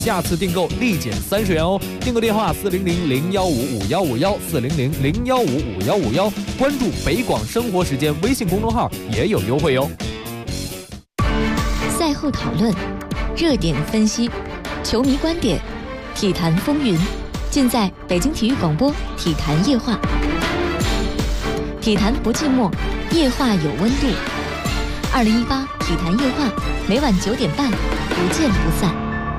下次订购立减30元哦。订购电话400-015-5151，400-015-5151，关注北广生活时间微信公众号也有优惠哟。 赛后讨论，热点分析，球迷观点，体坛风云，尽在北京体育广播体坛夜话。体坛不寂寞，夜话有温度。2018体坛夜话，每晚9点半，不见不散。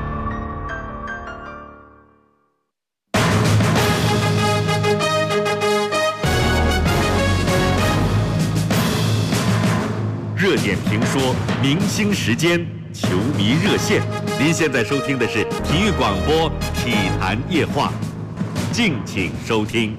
热点评说，明星时间，球迷热线。您现在收听的是体育广播体坛夜话，敬请收听。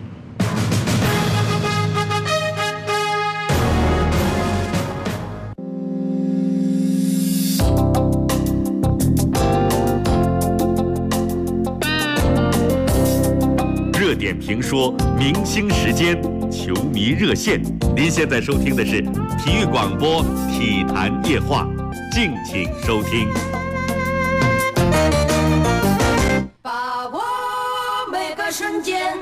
热点评说，明星时间，球迷热线。您现在收听的是体育广播体坛夜话，敬请收听。 把握每个瞬间，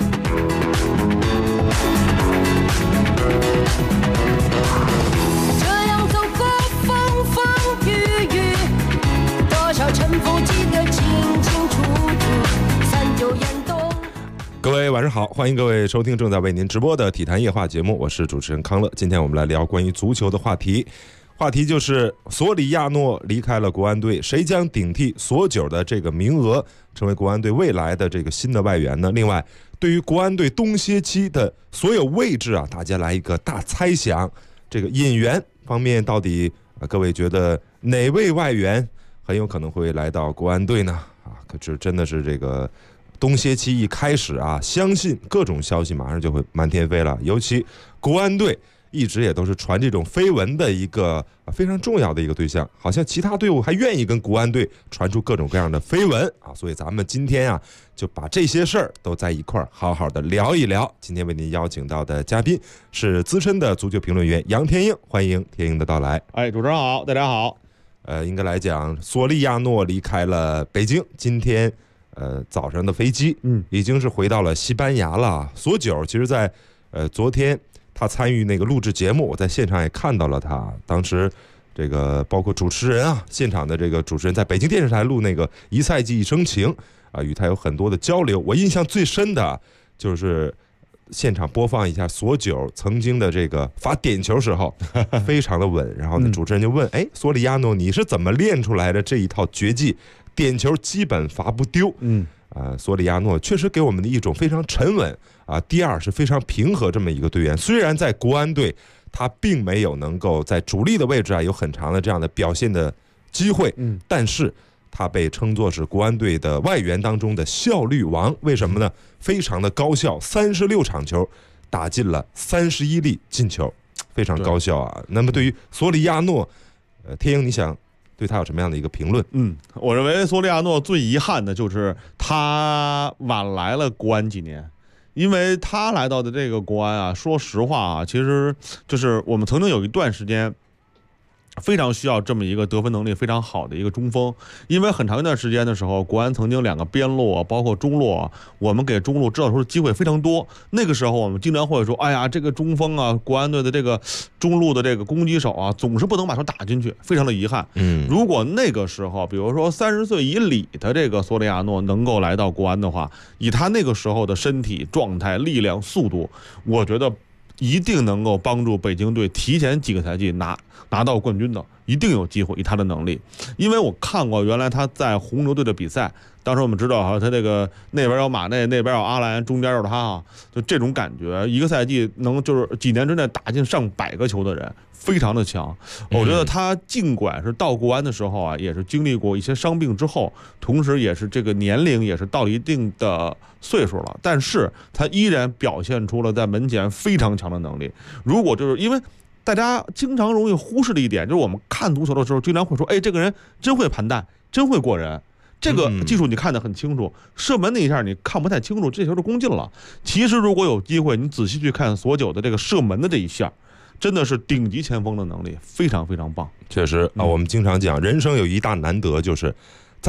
这样走过风风雨雨，多少沉浮记得清清楚楚，三九眼动。 各位晚上好，欢迎各位收听正在为您直播的体坛夜话节目，我是主持人康乐。今天我们来聊关于足球的话题就是索里亚诺离开了国安队，谁将顶替索九的这个名额，成为国安队未来的这个新的外援呢？另外，对于国安队冬歇期的所有位置啊，大家来一个大猜想。这个引援方面，到底各位觉得哪位外援很有可能会来到国安队呢？可是真的是这个冬歇期一开始啊，相信各种消息马上就会满天飞了。尤其国安队一直也都是传这种绯闻的一个非常重要的一个对象，好像其他队伍还愿意跟国安队传出各种各样的绯闻啊。所以咱们今天啊，就把这些事儿都在一块儿好好的聊一聊。今天为您邀请到的嘉宾是资深的足球评论员杨天鹰，欢迎天鹰的到来。 主持人好，大家好。 应该来讲，索利亚诺离开了北京，今天早上的飞机，已经是回到了西班牙了。索九其实在昨天他参与那个录制节目，我在现场也看到了他。当时这个包括主持人啊，现场的这个主持人在北京电视台录那个一赛季一生情啊，与他有很多的交流。我印象最深的就是现场播放一下索九曾经的这个罚点球时候非常的稳，然后呢主持人就问，索里亚诺你是怎么练出来的这一套绝技，点球基本罚不丢？索里亚诺确实给我们的一种非常沉稳啊，第二是非常平和这么一个队员。虽然在国安队他并没有能够在主力的位置啊有很长的这样的表现的机会，但是他被称作是国安队的外援当中的效率王。为什么呢？非常的高效，36场球打进了31粒进球，非常高效啊。那么对于索里亚诺，天鹰你想对他有什么样的一个评论？ 我认为索里亚诺最遗憾的就是他晚来了国安几年。因为他来到的这个国安啊，说实话啊，其实就是我们曾经有一段时间非常需要这么一个得分能力非常好的一个中锋。因为很长一段时间的时候，国安曾经2个边路包括中路，我们给中路制造出的机会非常多。那个时候我们经常会说，哎呀，这个中锋啊，国安队的这个中路的这个攻击手啊，总是不能把球打进去，非常的遗憾。如果那个时候比如说30岁以里的这个索里亚诺能够来到国安的话，以他那个时候的身体状态、力量、速度，我觉得一定能够帮助北京队提前几个赛季拿到冠军的，一定有机会，以他的能力。因为我看过原来他在红牛队的比赛，当时我们知道他这个那边有马内，那边有阿兰，中间有他就这种感觉，一个赛季能就是几年之内打进上100个球的人，非常的强。我觉得他尽管是到国安的时候啊，也是经历过一些伤病之后，同时也是这个年龄也是到了一定的岁数了，但是他依然表现出了在门前非常强的能力。如果就是因为大家经常容易忽视的一点，就是我们看足球的时候经常会说，这个人真会盘带，真会过人，这个技术你看得很清楚，射门那一下你看不太清楚，这球就攻进了。其实如果有机会你仔细去看索九的这个射门的这一下，真的是顶级前锋的能力，非常非常棒。 确实啊，我们经常讲人生有一大难得，就是在我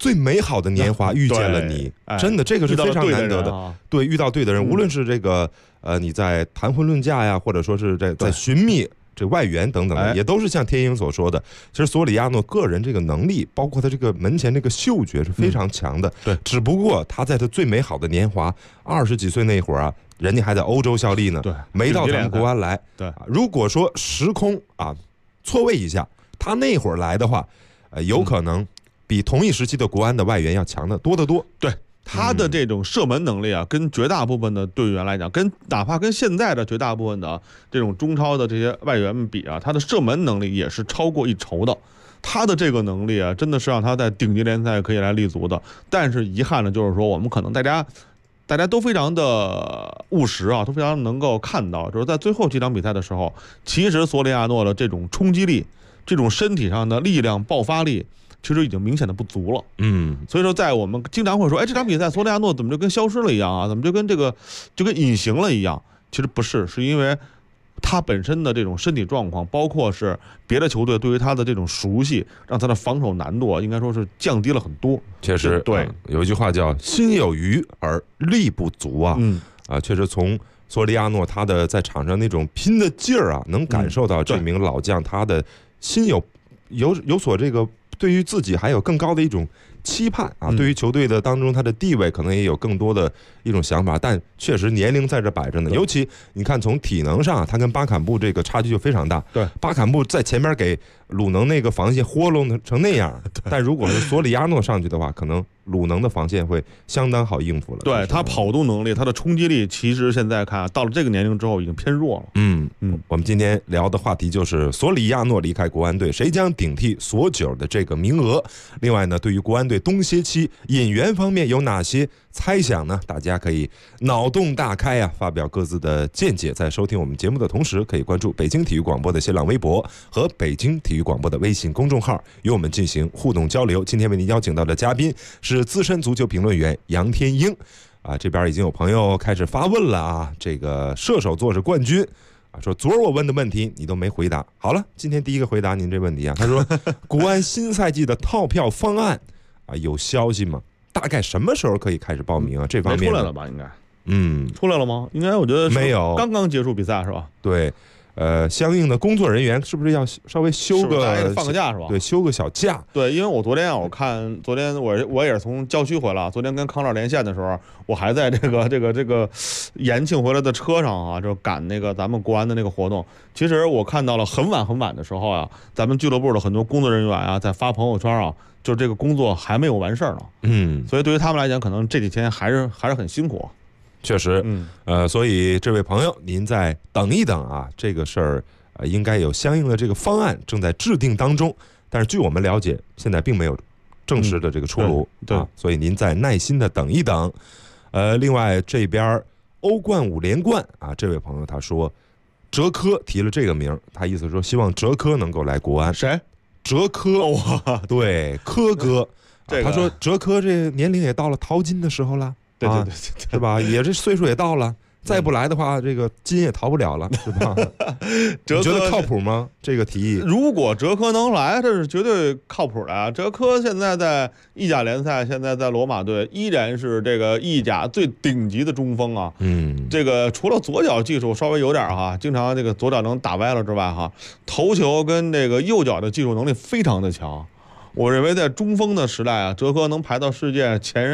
最美好的年华遇见了你，真的这个是非常难得的。对，遇到对的人，无论是这个你在谈婚论嫁呀，或者说是在寻觅这外援等等的，也都是像天鹰所说的，其实索里亚诺个人这个能力，包括他这个门前这个嗅觉是非常强的。 对， 只不过他在他最美好的年华，20几岁那会儿啊，人家还在欧洲效力呢， 对， 没到咱们国安来。 对， 如果说时空啊错位一下，他那会儿来的话，有可能比同一时期的国安的外援要强得多得多。 对。他的这种射门能力啊，跟绝大部分的队员来讲，哪怕跟现在的绝大部分的这种中超的这些外援们比啊，他的射门能力也是超过一筹的。他的这个能力啊，真的是让他在顶级联赛可以来立足的。但是遗憾的就是说，我们可能大家都非常的务实啊，都非常能够看到，就是在最后几场比赛的时候，其实索里亚诺的这种冲击力，这种身体上的力量爆发力，其实已经明显的不足了。所以说在我们经常会说，哎，这场比赛索里亚诺怎么就跟消失了一样啊？怎么就跟隐形了一样？其实不是，是因为他本身的这种身体状况，包括是别的球队对于他的这种熟悉，让他的防守难度啊，应该说是降低了很多。 确实， 对， 有一句话叫心有余而力不足啊。确实从索里亚诺他的在场上那种拼的劲儿啊，能感受到这名老将他的心有所这个对于自己还有更高的一种期盼啊，对于球队的当中他的地位可能也有更多的一种想法，但确实年龄在这摆着呢。尤其你看从体能上，他跟巴坎布这个差距就非常大。 对， 巴坎布在前面给鲁能那个防线豁弄成那样，但如果是索里亚诺上去的话，可能鲁能的防线会相当好应付了。 对，他跑动能力，他的冲击力，其实现在看到了这个年龄之后已经偏弱了。 我们今天聊的话题就是索里亚诺离开国安队，谁将顶替索九的这个名额？另外呢，对于国安队冬歇期引援方面有哪些猜想呢？大家可以脑洞大开啊，发表各自的见解。在收听我们节目的同时，可以关注北京体育广播的新浪微博和北京体育广播的微信公众号，与我们进行互动交流。今天为您邀请到的嘉宾是资深足球评论员杨天鹰啊，这边已经有朋友开始发问了啊，这个射手座是冠军啊，说昨儿我问的问题你都没回答。好了，今天第一个回答您这问题啊，他说国安新赛季的套票方案啊有消息吗？大概什么时候可以开始报名啊？这方面出来了吧？应该， 出来了吗？应该我觉得没有， 刚刚结束比赛是吧？ 对，相应的工作人员是不是要稍微休个放个假是吧？ 对，休个小假。 对，因为我昨天我也是从郊区回来，昨天跟康乐连线的时候，我还在这个延庆回来的车上啊，就赶那个咱们国安的那个活动。其实我看到了很晚的时候啊，咱们俱乐部的很多工作人员啊，在发朋友圈啊。就这个工作还没有完事儿呢，所以对于他们来讲，可能这几天还是很辛苦。 确实，所以这位朋友，您再等一等啊，这个事儿应该有相应的这个方案正在制定当中，但是据我们了解，现在并没有正式的这个出炉， 对， 所以您再耐心的等一等。另外这边欧冠5连冠啊，这位朋友他说，哲科提了这个名，他意思说希望哲科能够来国安。 谁？ 哲科，哇，对，科哥，他说哲科这年龄也到了淘金的时候了， 对， 是吧？也这岁数也到了，再不来的话，这个金也淘不了了，是吧？你觉得靠谱吗？这个提议， 如果哲科能来，这是绝对靠谱的啊！哲科现在在意甲联赛，现在在罗马队依然是这个意甲最顶级的中锋啊。这个除了左脚技术稍微有点哈，经常这个左脚能打歪了之外哈，头球跟这个右脚的技术能力非常的强。我认为在中锋的时代啊，哲科能排到世界前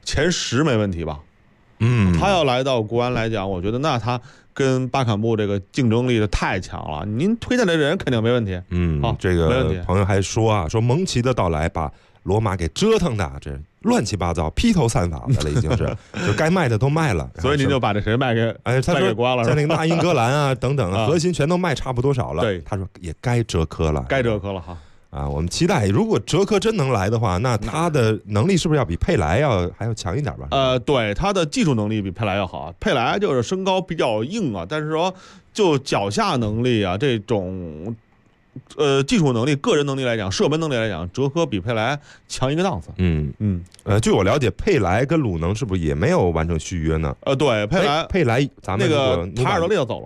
10没问题吧。他要来到国安来讲，我觉得那他跟巴坎布这个竞争力太强了，您推荐的人肯定没问题。 这个朋友还说啊，说蒙奇的到来把罗马给折腾的这乱七八糟、披头散发的了，已经是就该卖的都卖了， 所以您就把这谁卖给他说国安了， 像那个纳英格兰啊等等核心全都卖差不多少了。 对， 他说也该哲科了， 哈。 我们期待，如果哲科真能来的话，那他的能力是不是要比佩莱还要强一点吧？ 对，他的技术能力比佩莱要好。佩莱就是身高比较硬啊，但是说就脚下能力啊，这种技术能力、个人能力来讲，射门能力来讲，哲科比佩莱强一个档次。 据我了解，佩莱跟鲁能是不是也没有完成续约呢？ 对，佩莱咱们那个塔尔德利要走了吗？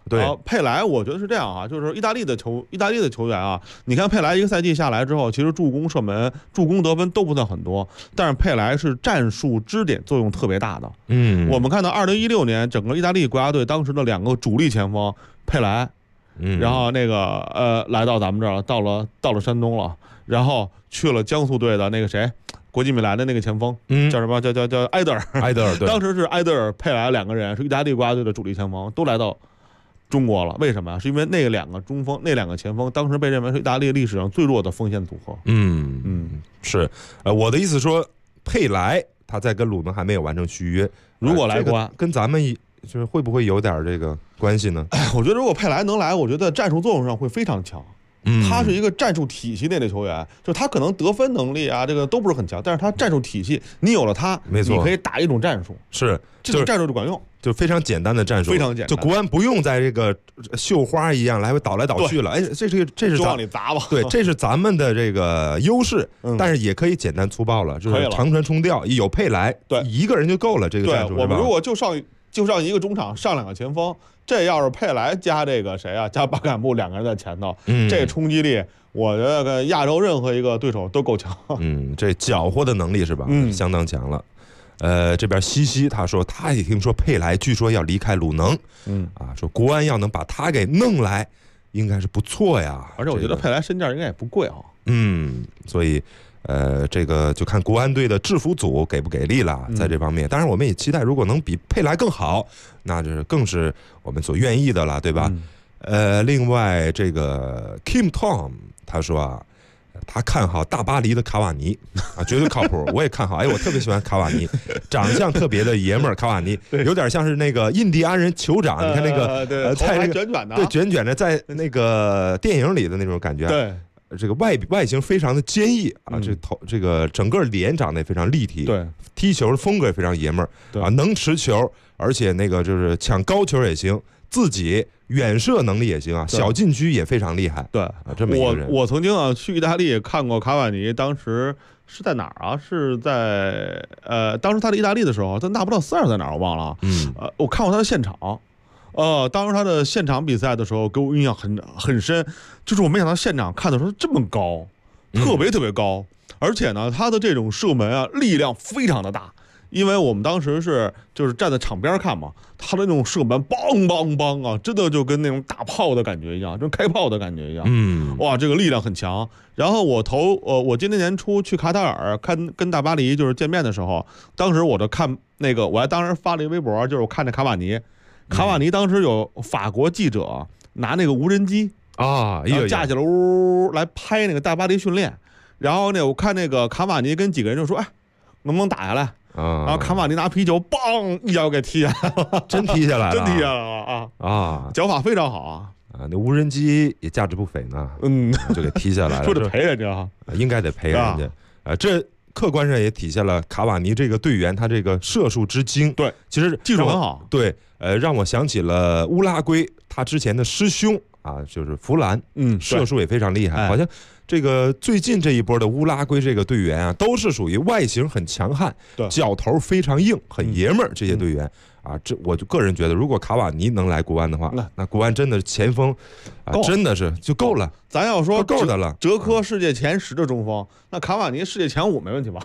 对， 然后佩莱我觉得是这样啊，就是意大利的球员啊，你看佩莱一个赛季下来之后，其实助攻、射门、助攻得分都不算很多，但是佩莱是战术支点作用特别大的。我们看到2016年整个意大利国家队当时的2个主力前锋佩莱，然后那个来到咱们这儿了，到了山东了，然后去了江苏队的那个谁。国际米兰的那个前锋，叫什么？叫埃德尔。对，当时是埃德尔、佩莱2个人是意大利国家队的主力前锋，都来到中国了。为什么呀？是因为那2个中锋、那2个前锋，当时被认为是意大利历史上最弱的锋线组合。 是。我的意思说，佩莱他在跟鲁能还没有完成续约， 如果来国安， 跟咱们就是会不会有点这个关系呢？ 我觉得如果佩莱能来，我觉得战术作用上会非常强。他是一个战术体系内的球员，就他可能得分能力啊，这个都不是很强，但是他战术体系，你有了他， 没错， 你可以打一种战术， 是这种战术就管用， 就非常简单的战术， 非常简单。 就国安不用在这个绣花一样来回倒来倒去了，哎，这是就往里砸吧， 对，这是咱们的这个优势，但是也可以简单粗暴了，就是长传冲吊，有佩莱， 对， 一个人就够了，这个战术。 我们如果就上一个中场，上2个前锋，这要是佩莱加这个谁啊，加巴坎布2个人在前头，这冲击力。我觉得跟亚洲任何一个对手都够强。 这搅和的能力是吧？相当强了。这边西西他说他也听说佩莱据说要离开鲁能，说国安要能把他给弄来，应该是不错呀。 而且我觉得佩莱身价应该也不贵啊。 所以这个就看国安队的制服组给不给力了，在这方面。当然我们也期待，如果能比佩莱更好，那就是更是我们所愿意的了，对吧？另外这个 Kim Tom。他说啊，他看好大巴黎的卡瓦尼啊，绝对靠谱。我也看好，我特别喜欢卡瓦尼，长相特别的爷们儿。卡瓦尼有点像是那个印第安人酋长，你看那个在那个卷卷的， 对，卷卷的，在那个电影里的那种感觉。 对， 这个外形非常的坚毅啊，这个整个脸长得也非常立体， 对， 踢球的风格也非常爷们儿啊，能持球，而且那个就是抢高球也行。自己远射能力也行啊，小禁区也非常厉害。 对， 这么一个人。 我曾经啊去意大利看过卡瓦尼，当时是在哪儿啊？是在当时他在意大利的时候，在那不勒斯还是在哪儿我忘了啊。我看过他的现场，当时他的现场比赛的时候给我印象很深，就是我没想到现场看的时候这么高，特别高，而且呢他的这种射门啊力量非常的大。因为我们当时就是站在场边看嘛，他的那种射门梆梆梆啊，真的就跟那种打炮的感觉一样，就开炮的感觉一样。哇，这个力量很强。然后我今年年初去卡塔尔跟大巴黎就是见面的时候，当时我就看那个，我还当时发了一微博，就是我看着卡瓦尼当时有法国记者拿那个无人机啊，架起来呜来拍那个大巴黎训练，然后呢，我看那个卡瓦尼跟几个人就说，哎，能不能打下来？然后卡瓦尼拿啤酒，梆一脚给踢下来了， 真踢下来了， 真踢下来了脚法非常好啊！ 那无人机也价值不菲呢，就给踢下来了， 说得赔人家， 应该得赔人家。这客观上也体现了卡瓦尼这个队员他这个射术之精， 对， 其实技术很好， 对，让我想起了乌拉圭他之前的师兄啊，就是弗兰，射术也非常厉害，好像。这个最近这一波的乌拉圭这个队员啊，都是属于外形很强悍，脚头非常硬，很爷们儿。这些队员啊，我就个人觉得，如果卡瓦尼能来国安的话，那国安真的前锋啊，真的是就够了。 咱要说够的了， 哲科世界前10的中锋，那卡瓦尼世界前5没问题吧？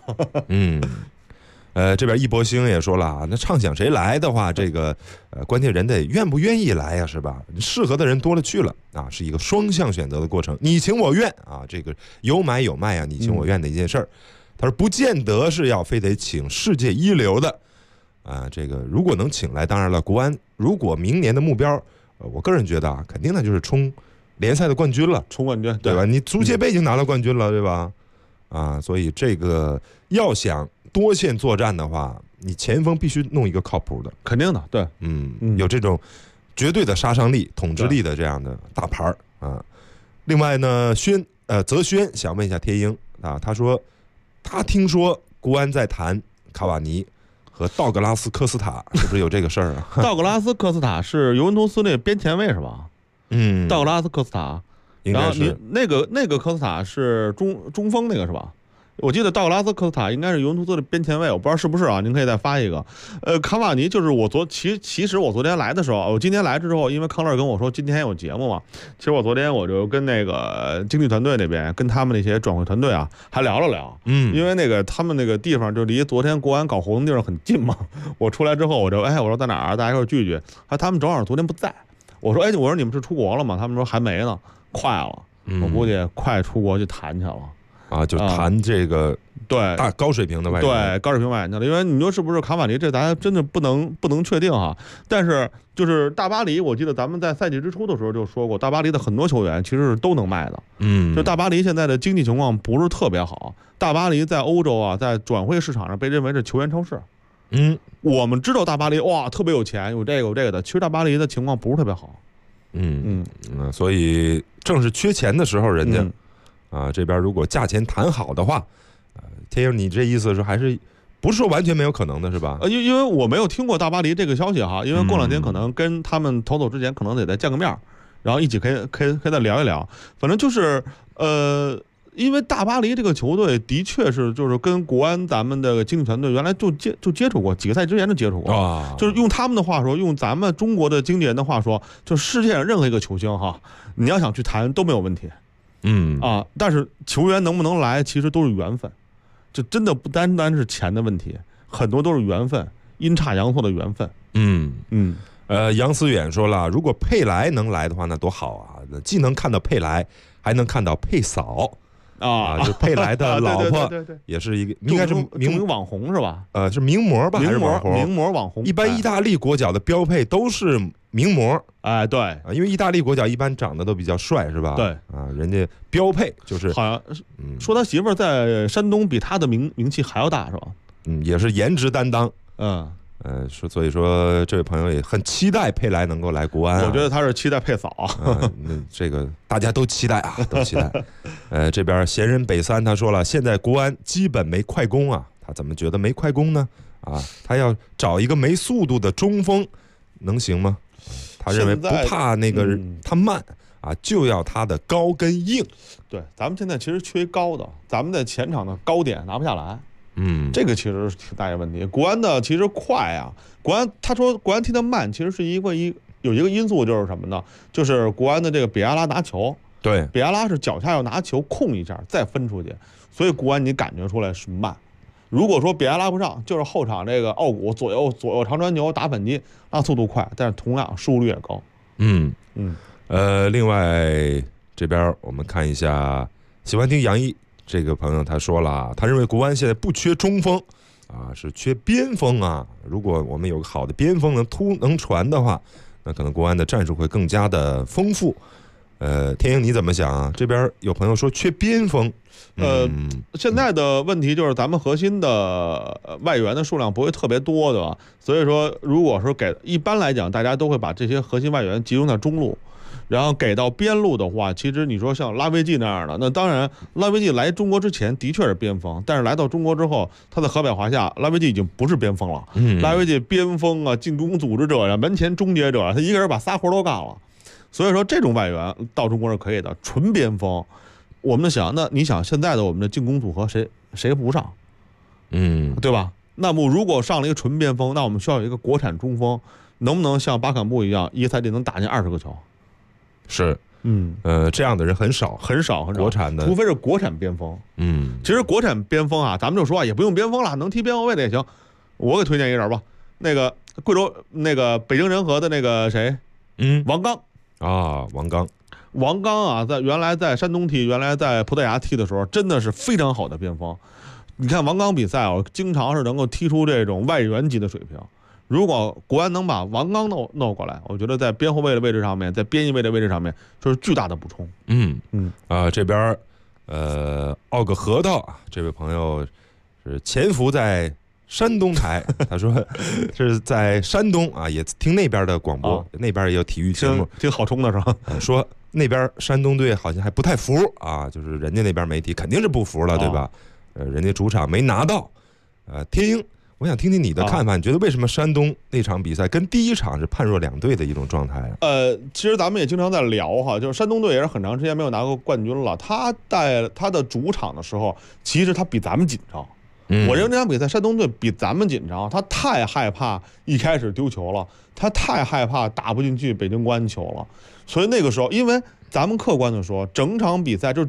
这边一博星也说了啊，那畅想谁来的话，这个关键人得愿不愿意来呀，是吧？适合的人多了去了啊，是一个双向选择的过程，你情我愿啊，这个有买有卖啊，你情我愿的一件事儿。他说不见得是要非得请世界一流的啊，这个如果能请来，当然了，国安如果明年的目标，我个人觉得啊，肯定那就是冲联赛的冠军了， 冲冠军对吧？你足协杯已经拿了冠军了，对吧？啊，所以这个要想多线作战的话，你前锋必须弄一个靠谱的， 肯定的，对， 有这种绝对的杀伤力、统治力的这样的大牌啊。另外呢，泽轩想问一下天鹰啊，他说他听说国安在谈卡瓦尼和道格拉斯科斯塔，是不是有这个事儿啊？ 道格拉斯科斯塔是尤文图斯那边前卫是吧？道格拉斯科斯塔。 应该是那个科斯塔是中锋那个是吧？ 我记得道格拉斯科斯塔应该是尤文图斯的边前卫，我不知道是不是啊？您可以再发一个。卡瓦尼就是其实我昨天来的时候，我今天来之后，因为康乐跟我说今天有节目嘛，其实我昨天我就跟那个经纪团队那边跟他们那些转会团队啊还聊了聊，因为那个他们那个地方就离昨天国安搞活动地方很近嘛。我出来之后我说在哪儿？大家一块聚聚。他们正好昨天不在，我说你们是出国了吗？他们说还没呢，快了，我估计快出国去谈去了。 啊，就谈这个对大高水平的外援， 对高水平外援的，因为你说是不是卡瓦尼，这咱真的不能确定哈。但是就是大巴黎，我记得咱们在赛季之初的时候就说过，大巴黎的很多球员其实是都能卖的。就大巴黎现在的经济情况不是特别好，大巴黎在欧洲啊，在转会市场上被认为是球员超市。我们知道大巴黎哇特别有钱，有这个的，其实大巴黎的情况不是特别好。 所以正是缺钱的时候，人家。这边如果价钱谈好的话，天佑，你这意思是还是不是说完全没有可能的是吧？ 因为我没有听过大巴黎这个消息哈，因为过两天可能跟他们投走之前，可能得再见个面，然后一起可以再聊一聊。反正就是因为大巴黎这个球队的确是就是跟国安咱们的经纪团队原来就接触过，几个赛之前就接触过，就是用他们的话说，用咱们中国的经纪人的话说，就世界上任何一个球星哈，你要想去谈都没有问题。但是球员能不能来，其实都是缘分，这真的不单单是钱的问题，很多都是缘分，阴差阳错的缘分。 杨思远说了，如果佩莱能来的话，那多好啊！既能看到佩莱，还能看到佩嫂就佩莱的老婆，也是一个应该是名网红是吧？ 是名模吧？还是网红？ 名模网红。 一般意大利国脚的标配都是名模。 对， 因为意大利国脚一般长得都比较帅，是吧？ 对， 人家标配就是好像说他媳妇儿在山东比他的名气还要大，是吧？ 也是颜值担当。所以说这位朋友也很期待佩莱能够来国安。 我觉得他是期待佩嫂。 这个大家都期待啊，都期待。这边闲人北三他说了，现在国安基本没快攻啊，他怎么觉得没快攻呢？他要找一个没速度的中锋，能行吗？他认为不怕那个他慢就要他的高跟硬。对，咱们现在其实缺高的，咱们在前场的高点拿不下来。这个其实是挺大的问题。国安的其实快啊，他说国安踢得慢，其实是有一个因素就是什么呢？就是国安的这个比亚拉拿球，对，比亚拉是脚下要拿球控一下再分出去，所以国安你感觉出来是慢。如果说比亚拉不上，就是后场这个奥古左右长传球打反击，那速度快，但是同样失误率也高。另外这边我们看一下，喜欢听杨毅这个朋友他说了，他认为国安现在不缺中锋是缺边锋啊。如果我们有个好的边锋能传的话，那可能国安的战术会更加的丰富。天鹰你怎么想啊？这边有朋友说缺边锋。现在的问题就是咱们核心的外援的数量不会特别多，对吧？所以说如果说一般来讲，大家都会把这些核心外援集中在中路，然后给到边路的话，其实你说像拉维季那样的，那当然拉维季来中国之前的确是边锋，但是来到中国之后，他在河北华夏，拉维季已经不是边锋了。拉维季边锋啊，进攻组织者呀，门前终结者，他一个人把仨活都干了。所以说这种外援到中国是可以的，纯边锋。我们想，那你想现在的我们的进攻组合谁不上？对吧？那么如果上了一个纯边锋，那我们需要有一个国产中锋，能不能像巴坎布一样，一个赛季能打进20个球？是，这样的人很少，国产的，除非是国产边锋。其实国产边锋啊，咱们就说也不用边锋了，能踢边后卫的也行。我给推荐一人吧，那个贵州那个北京人和的那个谁，王刚王刚啊，原来在山东踢，原来在葡萄牙踢的时候，真的是非常好的边锋。你看王刚比赛经常是能够踢出这种外援级的水平。如果国安能把王刚弄过来，我觉得在边后卫的位置上面，在边翼位的位置上面，就是巨大的补充。这边奥个核桃这位朋友是潜伏在山东台，他说是在山东也听那边的广播，那边也有体育节目，挺好冲的是吧？说那边山东队好像还不太服就是人家那边媒体肯定是不服了，对吧？人家主场没拿到。天鹰， 我想听听你的看法，你觉得为什么山东那场比赛跟第一场是判若两队的一种状态啊？ 其实咱们也经常在聊哈，就是山东队也是很长时间没有拿过冠军了。他在他的主场的时候，其实他比咱们紧张。我认为这场比赛山东队比咱们紧张，他太害怕一开始丢球了，他太害怕打不进去北京国安球了。所以那个时候，因为咱们客观的说，整场比赛就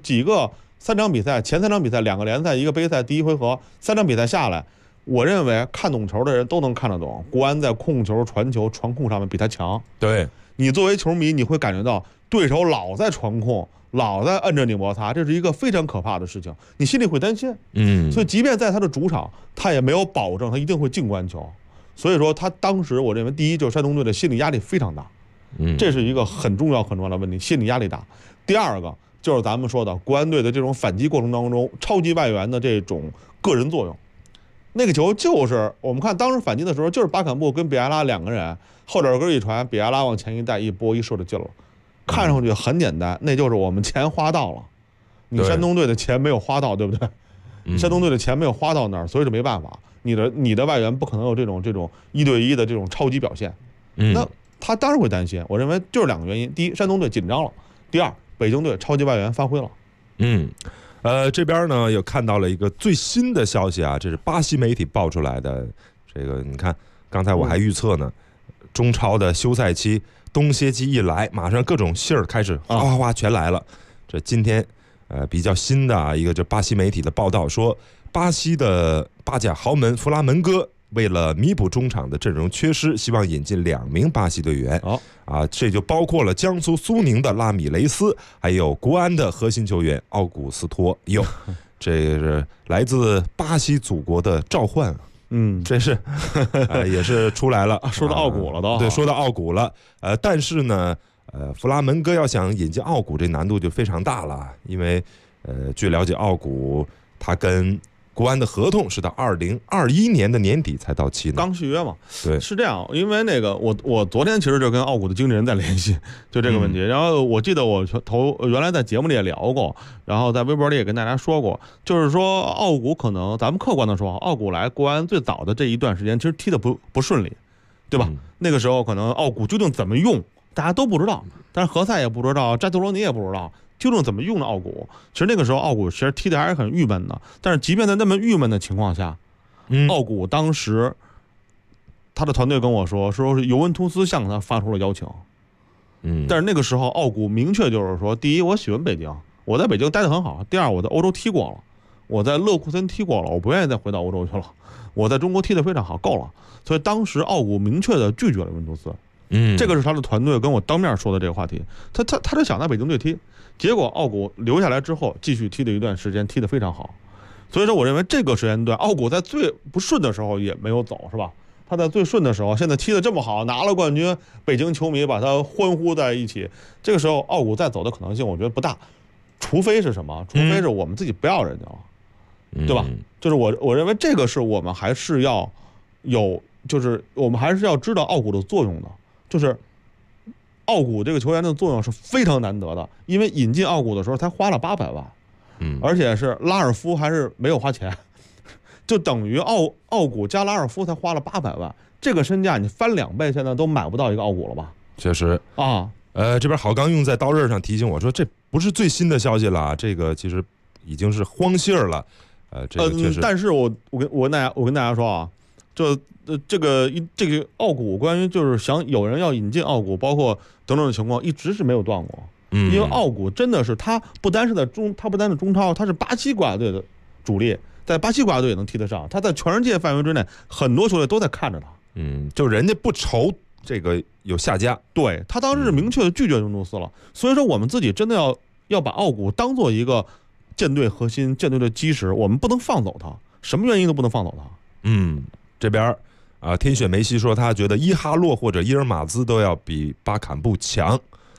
3场比赛，前3场比赛2个联赛1个杯赛，第一回合3场比赛下来，我认为看懂球的人都能看得懂，国安在控球、传球、传控上面比他强。 对， 你作为球迷，你会感觉到对手老在传控，老在摁着你摩擦，这是一个非常可怕的事情，你心里会担心。所以即便在他的主场，他也没有保证他一定会进关球。所以说他当时我认为第一就是山东队的心理压力非常大，这是一个很重要的问题，心理压力大。第二个就是咱们说的国安队的这种反击过程当中，超级外援的这种个人作用。那个球就是我们看当时反击的时候，就是巴坎布跟比埃拉2个人后脚跟一传，比埃拉往前一带，一拨一射就进了。看上去很简单，那就是我们钱花到了，你山东队的钱没有花到，对不对？山东队的钱没有花到那儿，所以就没办法，你的外援不可能有这种1对1的这种超级表现。那他当然会担心。我认为就是2个原因：第一，山东队紧张了；第二，北京队超级外援发挥了。 这边呢又看到了一个最新的消息啊，这是巴西媒体爆出来的。这个你看，刚才我还预测呢，中超的休赛期冬歇期一来，马上各种信儿开始哗哗哗全来了。这今天比较新的一个，这巴西媒体的报道说，巴西的巴甲豪门弗拉门戈为了弥补中场的阵容缺失，希望引进2名巴西队员。这就包括了江苏苏宁的拉米雷斯，还有国安的核心球员奥古斯托。这是来自巴西祖国的召唤。这是也是出来了， 说到奥古了都。 对，说到奥古了。但是呢，弗拉门戈要想引进奥古，这难度就非常大了，因为据了解，奥古他跟国安的合同是到2021年的年底才到期呢， 刚续约嘛。 对， 是这样。因为那个我昨天其实就跟奥古的经纪人在联系，就这个问题。然后我记得我原来在节目里也聊过，然后在微博里也跟大家说过，就是说奥古可能咱们客观的说，奥古来国安最早的这一段时间其实踢得不顺利，对吧？那个时候可能奥古究竟怎么用大家都不知道，但是何塞也不知道，扎特罗尼也不知道究竟怎么用的奥古。其实那个时候奥古其实踢的还是很郁闷的，但是即便在那么郁闷的情况下，奥古当时他的团队跟我说是尤文图斯向他发出了邀请。但是那个时候奥古明确就是说，第一，我喜欢北京，我在北京待得很好；第二，我在欧洲踢过了，我在勒库森踢过了，我不愿意再回到欧洲去了，我在中国踢得非常好，够了。所以当时奥古明确的拒绝了尤文图斯。这个是他的团队跟我当面说的这个话题，他就想在北京队踢，结果奥古留下来之后继续踢了一段时间，踢得非常好。所以说我认为这个时间段奥古在最不顺的时候也没有走，是吧？他在最顺的时候，现在踢得这么好，拿了冠军，北京球迷把他欢呼在一起，这个时候奥古再走的可能性我觉得不大，除非是什么？除非是我们自己不要人家了，对吧？就是我认为这个是我们还是要有，就是我们还是要知道奥古的作用的。就是奥古这个球员的作用是非常难得的，因为引进奥古的时候才花了800万，而且是拉尔夫还是没有花钱，就等于奥古加拉尔夫才花了800万，这个身价你翻2倍，现在都买不到一个奥古了吧？ 确实啊。 这边郝刚用在刀刃上提醒我说，这不是最新的消息了，这个其实已经是荒信儿了。这个确实， 但是我跟大家说啊，就这个奥古，关于就是有人要引进奥古，包括等等的情况，一直是没有断过。因为奥古真的是他不单是中超，他是巴西国家队的主力，在巴西国家队也能踢得上，他在全世界范围之内，很多球队都在看着他。 就人家不愁这个有下家， 对，他当时是明确的拒绝尤文图斯了。所以说我们自己真的要把奥古当做一个舰队核心、舰队的基石，我们不能放走他，什么原因都不能放走他。 这边天选梅西说他觉得伊哈洛或者伊尔马兹都要比巴坎布强。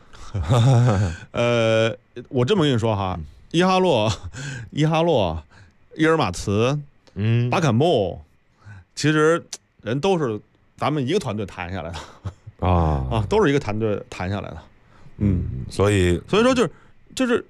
我这么跟你说哈，伊哈洛、伊尔马茨、巴坎布，其实人都是咱们一个团队谈下来的都是一个团队谈下来的。所以说就是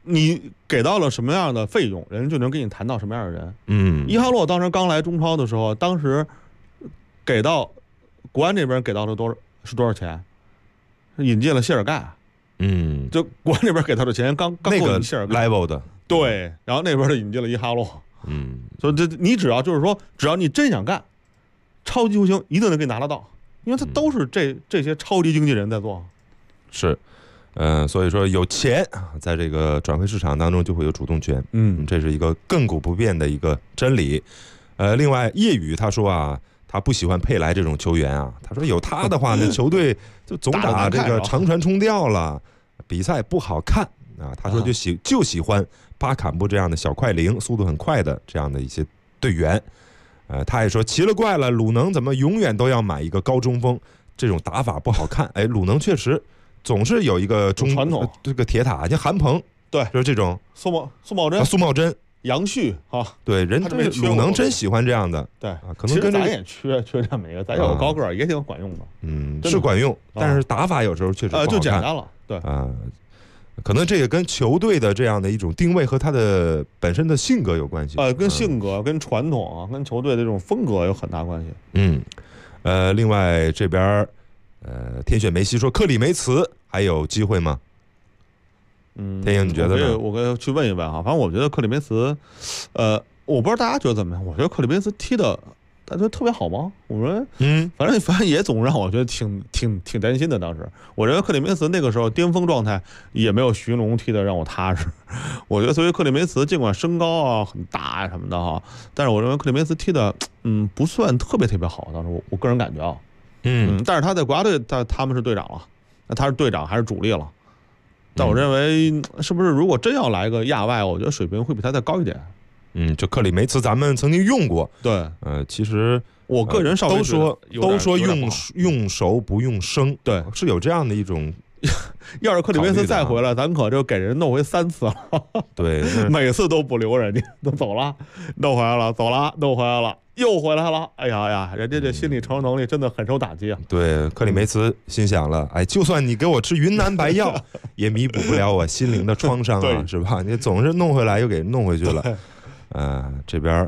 你给到了什么样的费用，人就能给你谈到什么样的人。 伊哈洛当时刚来中超的时候，当时给到国安这边给到了多少钱？引进了谢尔盖。就国安这边给他的钱刚够你谢尔盖 level 的。 对，然后那边的引进了伊哈洛。所以这你只要就是说，只要你真想干，超级球星一定能给你拿得到，因为他都是这些超级经纪人在做。 是。所以说有钱在这个转会市场当中就会有主动权，这是一个亘古不变的一个真理。另外叶宇他说啊，他不喜欢佩莱这种球员啊，他说有他的话，那球队就总打这个长传冲吊了，比赛不好看啊。他说就喜欢巴坎布这样的小快灵，速度很快的这样的一些队员。他也说奇了怪了，鲁能怎么永远都要买一个高中锋，这种打法不好看。鲁能确实总是有一个传统这个铁塔，像韩鹏，对，就是这种苏茂贞、杨旭啊， 对，人鲁能真喜欢这样的， 对可能跟咱也缺这么一个，咱有个高个儿也挺管用的，是管用，但是打法有时候确实不好看， 就简单了，对可能这个跟球队的这样的一种定位和他的本身的性格有关系， 跟性格、跟传统啊、跟球队的这种风格有很大关系。 另外这边。天选梅西说克里梅茨还有机会吗？天鹰你觉得呢？ 我可以去问一问哈，反正我觉得克里梅茨，我不知道大家觉得怎么样？我觉得克里梅茨踢的，大家觉得特别好吗？我说，反正也总让我觉得挺担心的。当时我认为克里梅茨那个时候巅峰状态也没有徐云龙踢的让我踏实。我觉得所以克里梅茨尽管身高啊很大呀什么的哈，但是我认为克里梅茨踢的不算特别好。当时我个人感觉啊。但是他在国家队，他们是队长了，那他是队长还是主力了？但我认为，是不是如果真要来个亚外，我觉得水平会比他再高一点。 就克里梅茨咱们曾经用过， 对， 其实我个人稍微都说用熟不用生， 对， 是有这样的一种。 要是克里梅茨再回来，咱可就给人弄回3次了。 对， 每次都不留人家，都走了，弄回来了，走了，弄回来了。又回来了，哎呀，人家这心理承受能力真的很受打击啊！ 对，克里梅茨心想了，就算你给我吃云南白药，也弥补不了我心灵的创伤啊，是吧？你总是弄回来又给弄回去了。这边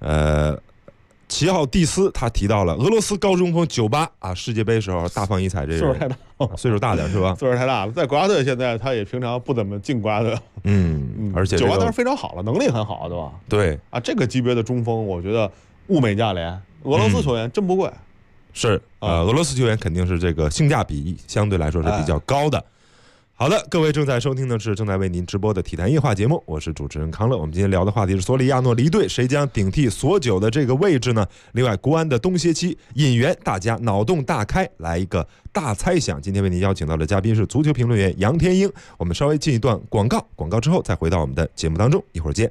7号蒂斯他提到了俄罗斯高中锋98啊，世界杯时候大放异彩，这岁数太大， 岁数大点是吧？ 岁数太大了，在国家队现在他也平常不怎么进国家队。 而且 98当然非常好了，能力很好，对吧？ 对啊，这个级别的中锋，我觉得物美价廉，俄罗斯球员真不贵。 是俄罗斯球员肯定是这个性价比相对来说是比较高的。好的，各位正在收听的是正在为您直播的体坛夜话节目，我是主持人康乐。我们今天聊的话题是索里亚诺离队，谁将顶替索久的这个位置呢？另外，国安的冬歇期引援，大家脑洞大开，来一个大猜想。今天为您邀请到的嘉宾是足球评论员杨天鹰。我们稍微进一段广告，广告之后再回到我们的节目当中，一会儿见。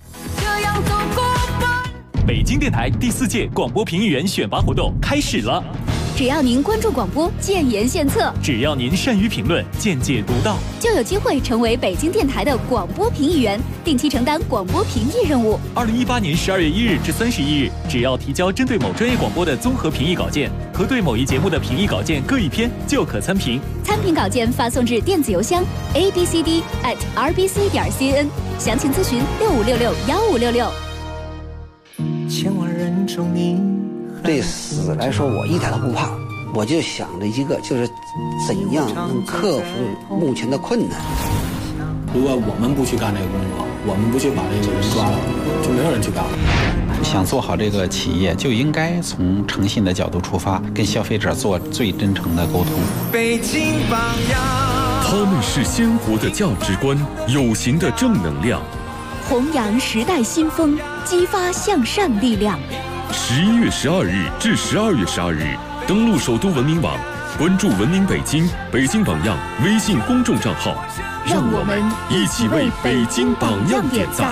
北京电台第4届广播评议员选拔活动开始了。 只要您关注广播，建言献策； 只要您善于评论，见解独到， 就有机会成为北京电台的广播评议员，定期承担广播评议任务。 2018年12月1日至31日，只要提交针对某专业广播的综合评议稿件和对某一节目的评议稿件各1篇，就可参评。 参评稿件发送至电子邮箱 abcd@rbc.cn， 详情咨询65661566。 千万人中你。 对死来说，我一点都不怕，我就想着一个，就是怎样能克服目前的困难。 如果我们不去干这个工作，我们不去把这个人抓了，就没有人去干了。 想做好这个企业，就应该从诚信的角度出发，跟消费者做最真诚的沟通。 北京榜样， 他们是鲜活的价值观，有形的正能量， 弘扬时代新风，激发向善力量。 11月12日至12月12日，登录首都文明网，关注文明北京、北京榜样微信公众账号， 让我们一起为北京榜样点赞。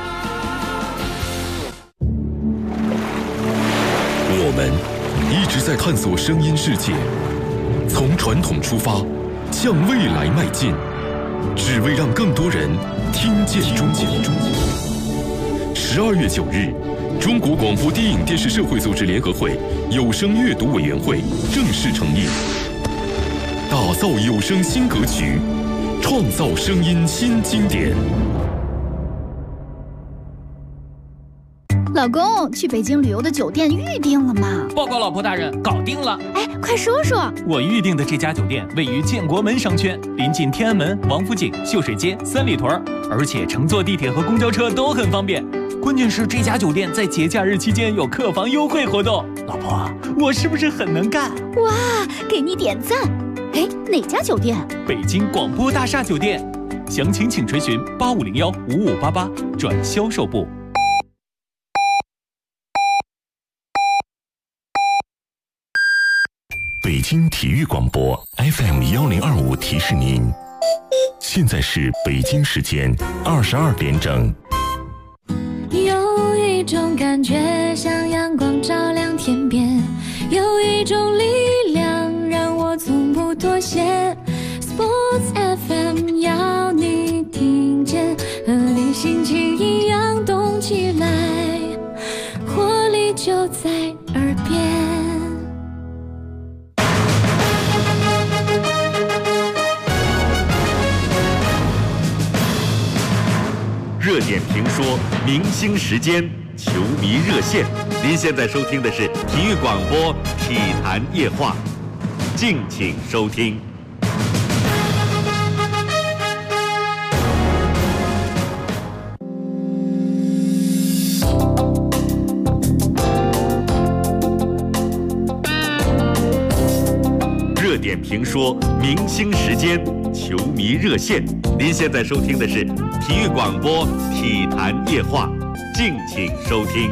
我们一直在探索声音世界，从传统出发，向未来迈进，只为让更多人听见中国。12月9日。中国广播电影电视社会组织联合会有声阅读委员会正式成立，打造有声新格局， 创造声音新经典。 老公，去北京旅游的酒店预定了吗？ 报告老婆大人，搞定了。 哎，快说说。 我预定的这家酒店位于建国门商圈，临近天安门、王府井、秀水街、三里屯，而且乘坐地铁和公交车都很方便。关键是这家酒店在节假日期间有客房优惠活动。老婆，我是不是很能干？ 哇，给你点赞。哎，哪家酒店？ 北京广播大厦酒店。详情请垂询8501-5588转销售部。 北京体育广播 FM1025提示您，现在是北京时间22点整。 有一种感觉像阳光照亮天边，有一种力量让我从不妥协。Sports FM 要你听见，和你心情一样动起来，活力就在耳边。 热点评说，明星时间，球迷热线。您现在收听的是体育广播《体坛夜话》，敬请收听。热点评说，明星时间，球迷热线。您现在收听的是体育广播《体坛夜话》，敬请收听。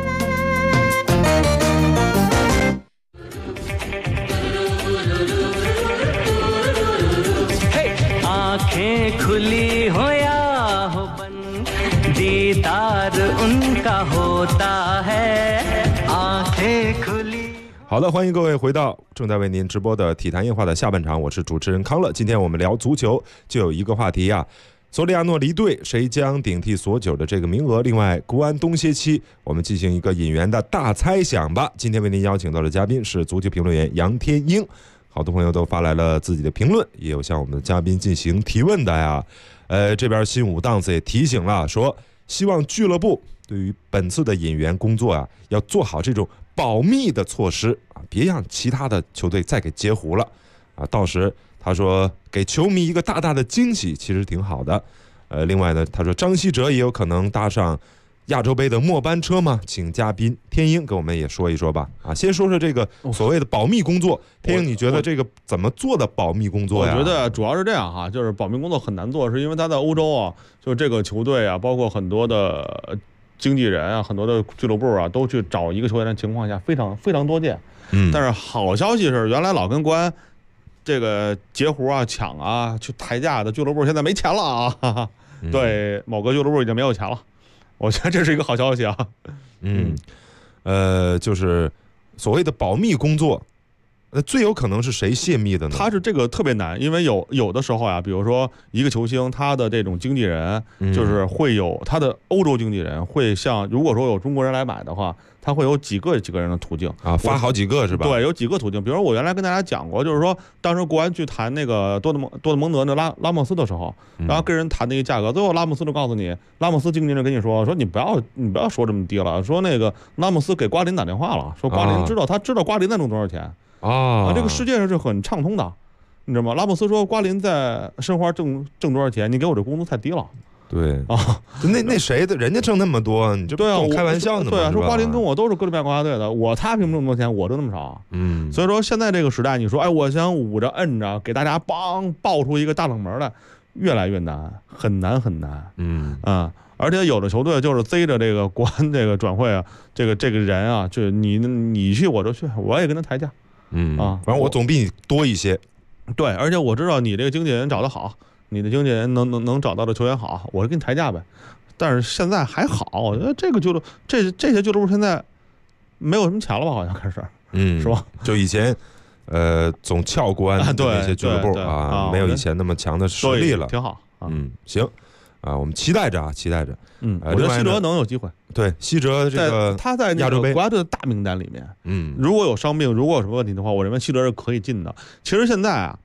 आंखें खुली हो या हो बंद, दीदार उनका होता है, आंखें खुली。 好的，欢迎各位回到正在为您直播的体坛夜话的下半场，我是主持人康乐。今天我们聊足球，就有一个话题啊，索里亚诺离队，谁将顶替索久的这个名额？另外，国安冬歇期，我们进行一个引援的大猜想吧。今天为您邀请到的嘉宾是足球评论员杨天鹰。好多朋友都发来了自己的评论，也有向我们的嘉宾进行提问的呀。这边新武档子也提醒了，说希望俱乐部对于本次的引援工作啊，要做好这种保密的措施啊，别让其他的球队再给截胡了啊。到时他说给球迷一个大大的惊喜，其实挺好的。另外呢，他说张稀哲也有可能搭上亚洲杯的末班车吗？请嘉宾天鹰给我们也说一说吧。啊，先说说这个所谓的保密工作。天鹰，你觉得这个怎么做的保密工作呀？ 我觉得主要是这样哈，就是保密工作很难做，是因为他在欧洲啊，就这个球队啊，包括很多的经纪人啊，很多的俱乐部啊，都去找一个球员的情况下，非常非常多见。但是好消息是，原来老跟国安这个截胡啊、抢啊、去抬价的俱乐部，现在没钱了啊。哈哈对，某个俱乐部已经没有钱了。我觉得这是一个好消息啊。 就是所谓的保密工作，最有可能是谁泄密的呢？ 他是这个特别难，因为有的时候啊，比如说一个球星，他的这种经纪人就是会有他的欧洲经纪人会像，如果说有中国人来买的话，他会有几个人的途径啊，发好几个是吧？ 对，有几个途径。比如说我原来跟大家讲过，就是说当时国安去谈那个多特蒙德的拉莫斯的时候，然后跟人谈那个价格，最后拉莫斯就告诉你，拉莫斯经纪人跟你说你不要说这么低了，说那个拉莫斯给瓜林打电话了，说瓜林他知道瓜林在挣多少钱啊，这个世界上是很畅通的，你知道吗？拉莫斯说瓜林在申花挣多少钱，你给我这工资太低了。 对啊，那谁的，人家挣那么多，你这跟我开玩笑呢吗？ 对啊，说瓜林跟我都是哥伦比亚国家队的，他凭什么这么多钱，我挣那么少？所以说现在这个时代，你说我想捂着摁着给大家爆出一个大冷门来，越来越难，很难很难。而且有的球队就是贼着这个国安这个转会啊，这个人啊，就你去我就去，我也跟他抬价。 反正我总比你多一些。 对，而且我知道你这个经纪人找得好。你的经纪人能找到的球员好，我就给你抬价呗。但是现在还好，我觉得这个这些俱乐部现在没有什么钱了吧？好像开始，是吧？ 就以前总撬国安的那些俱乐部啊，没有以前那么强的实力了， 挺好。 行啊，我们期待着。 我觉得希哲能有机会。 对，希哲这个他在那个国家队的大名单里面，如果有伤病，如果有什么问题的话，我认为希哲是可以进的。其实现在啊。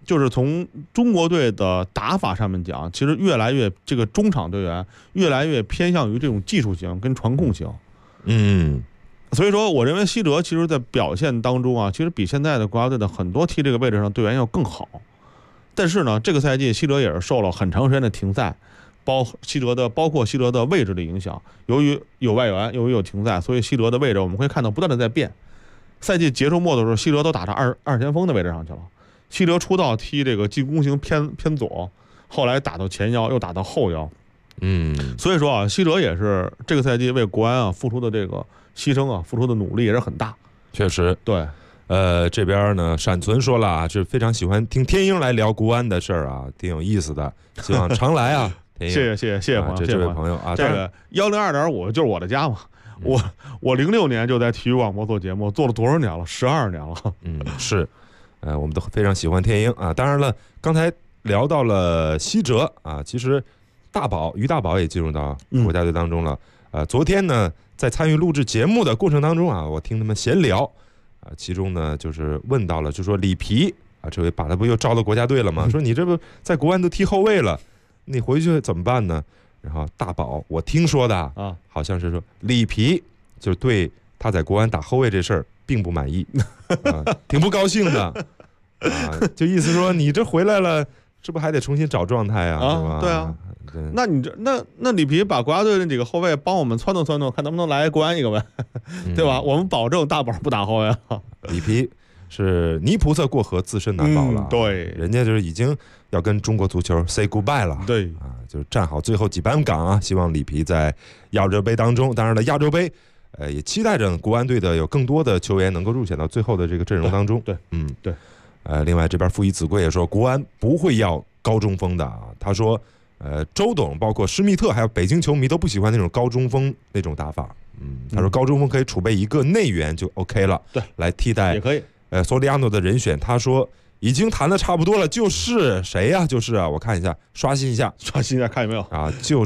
就是从中国队的打法上面讲，其实越来越这个中场队员越来越偏向于这种技术型跟传控型。所以说我认为西哲其实在表现当中啊，其实比现在的国家队的很多踢这个位置上队员要更好。但是呢，这个赛季西哲也是受了很长时间的停赛，包括西哲的位置的影响。由于有外援，由于有停赛，所以西哲的位置我们会看到不断的在变。赛季结束末的时候，西哲都打到二前锋的位置上去了。西哲出道踢这个进攻型偏左，后来打到前腰，又打到后腰。所以说啊，西哲也是这个赛季为国安啊付出的这个牺牲啊，付出的努力也是很大。 确实， 对。 这边呢，闪存说了啊，是非常喜欢听天鹰来聊国安的事儿啊，挺有意思的，希望常来啊。天鹰， 谢谢朋友， 这位朋友啊， 这个102.5就是我的家嘛。我06年就在体育广播做节目，做了多少年了？12年了。 是，我们都非常喜欢天鹰啊。当然了，刚才聊到了西哲啊，其实于大宝也进入到国家队当中了。昨天呢，在参与录制节目的过程当中啊，我听他们闲聊啊，其中呢就是问到了，就说里皮啊，这回把他不又招到国家队了吗？说你这不在国安都踢后卫了，你回去怎么办呢？然后大宝，我听说的啊，好像是说里皮就对他在国安打后卫这事儿并不满意，挺不高兴的啊，就意思说你这回来了，这不还得重新找状态啊？是吧？ 对啊。那你这那里皮把国家队那几个后卫帮我们撺掇，看能不能来国安一个呗，对吧？我们保证大宝不打后卫了。 里皮是泥菩萨过河，自身难保了。 对， 人家就是已经要跟中国足球 say goodbye 了。 对啊，就是站好最后几班岗啊！希望里皮在亚洲杯当中，当然了，亚洲杯，也期待着国安队的有更多的球员能够入选到最后的这个阵容当中。 对，对。 另外这边傅怡子贵也说，国安不会要高中锋的啊。他说，周董包括施密特还有北京球迷都不喜欢那种高中锋那种打法。他说高中锋可以储备一个内援就 OK 了， 对， 来替代也可以。 索里亚诺的人选，他说已经谈的差不多了，就是谁呀？就是啊，我看一下，刷新一下， 看有没有啊？就是，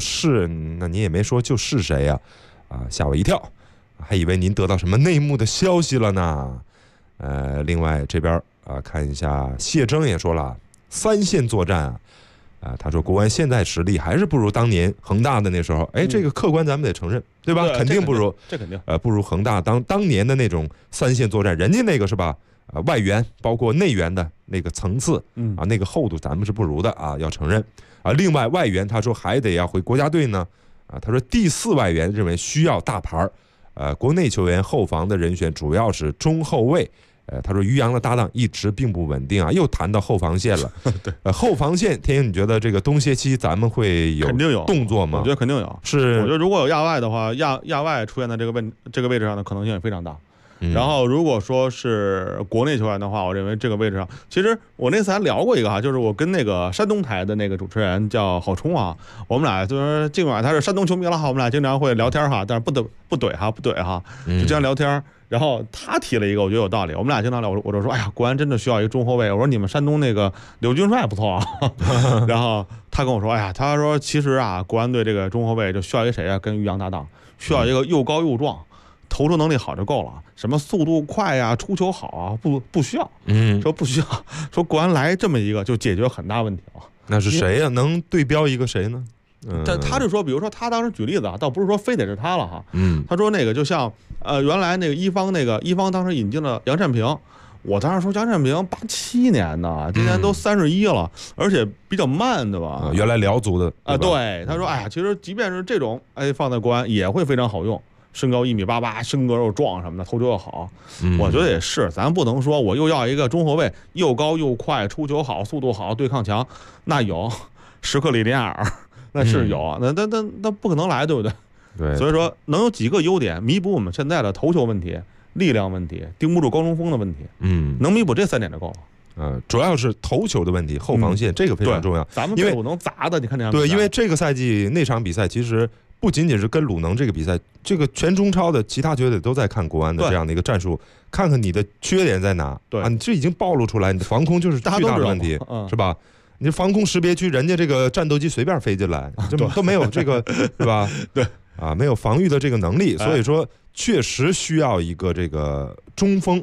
那你也没说就是谁呀？啊，吓我一跳，还以为您得到什么内幕的消息了呢。另外这边啊，看一下谢铮也说了，3线作战啊，他说国安现在实力还是不如当年恒大的那时候，这个客观咱们得承认，对吧？肯定不如， 这肯定， 不如恒大当年的那种3线作战，人家那个是吧？外援包括内援的那个层次，那个厚度咱们是不如的啊，要承认啊。另外外援他说还得要回国家队呢，啊，他说第4外援认为需要大牌，国内球员后防的人选主要是中后卫。他说于洋的搭档一直并不稳定啊，又谈到后防线了。 对， 后防线，天鹰，你觉得这个冬歇期咱们会有肯定有动作吗？ 我觉得肯定有。 是， 我觉得如果有亚外的话，亚外出现在这个位置上的可能性也非常大。然后如果说是国内球员的话，我认为这个位置上，其实我那次还聊过一个哈，就是我跟那个山东台的那个主持人叫郝冲啊，我们俩就是尽管他是山东球迷了哈，我们俩经常会聊天哈，但是不怼哈，就经常聊天。然后他提了一个我觉得有道理，我们俩经常聊，我就说哎呀，国安真的需要一个中后卫，我说你们山东那个刘军帅不错啊。然后他跟我说，哎呀，他说其实啊，国安队这个中后卫就需要一个谁啊，跟于洋搭档，需要一个又高又壮。投球能力好就够了，什么速度快呀、出球好啊，不需要。说不需要，说国安来这么一个就解决很大问题了。 那是谁呀？能对标一个谁呢？ 但他就说，比如说他当时举例子啊，倒不是说非得是他了哈。他说那个就像原来那个一方当时引进了杨善平，我当时说杨善平87年的，今年都31了，而且比较慢，对吧？ 原来辽足的啊，对。他说哎呀，其实即便是这种放在国安也会非常好用。身高1.88米，身格又壮什么的，投球又好，我觉得也是。咱不能说我又要一个中后卫，又高又快，出球好，速度好，对抗强，那有史克里尼亚尔，那是有，那不可能来，对不对？ 对。 所以说，能有几个优点弥补我们现在的头球问题、力量问题、盯不住高中锋的问题，能弥补这3点就够了。 主要是头球的问题，后防线这个非常重要。 咱们队伍能砸的，你看这样。 对，因为这个赛季那场比赛其实。不仅仅是跟鲁能这个比赛，这个全中超的其他球队都在看国安的这样的一个战术，看看你的缺点在哪。 对啊，你这已经暴露出来，你的防空就是巨大的问题，是吧？你防空识别区，人家这个战斗机随便飞进来，都没有这个，是吧？ 对啊，没有防御的这个能力，所以说确实需要一个这个中锋，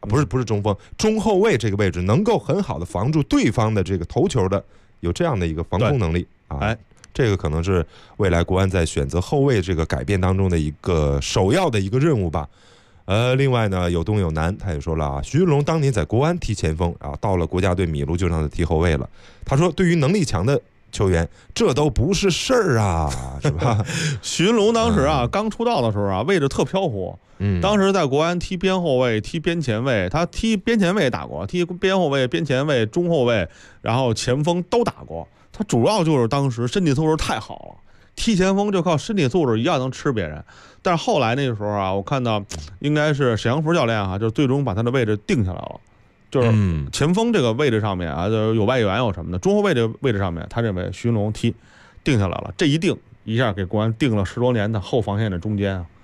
不是中锋，中后卫这个位置能够很好的防住对方的这个头球的，有这样的一个防空能力啊。 哎， 这个可能是未来国安在选择后卫这个改变当中的一个首要的一个任务吧。另外呢，有东有南，他也说了啊，徐云龙当年在国安踢前锋啊，到了国家队米卢就让他踢后卫了。他说，对于能力强的球员，这都不是事儿啊，是吧？ 徐云龙当时啊，刚出道的时候啊，位置特飘忽。当时在国安踢边后卫、踢边前卫，他踢边前卫也打过，踢边后卫、边前卫、中后卫，然后前锋都打过。他主要就是当时身体素质太好了，踢前锋就靠身体素质一样能吃别人。但是后来那个时候啊，我看到应该是沈阳福教练啊，就最终把他的位置定下来了。就是前锋这个位置上面啊，就是有外援有什么的，中后卫这个位置上面，他认为徐云龙定下来了，这一定一下给国安定了10多年的后防线的中坚啊。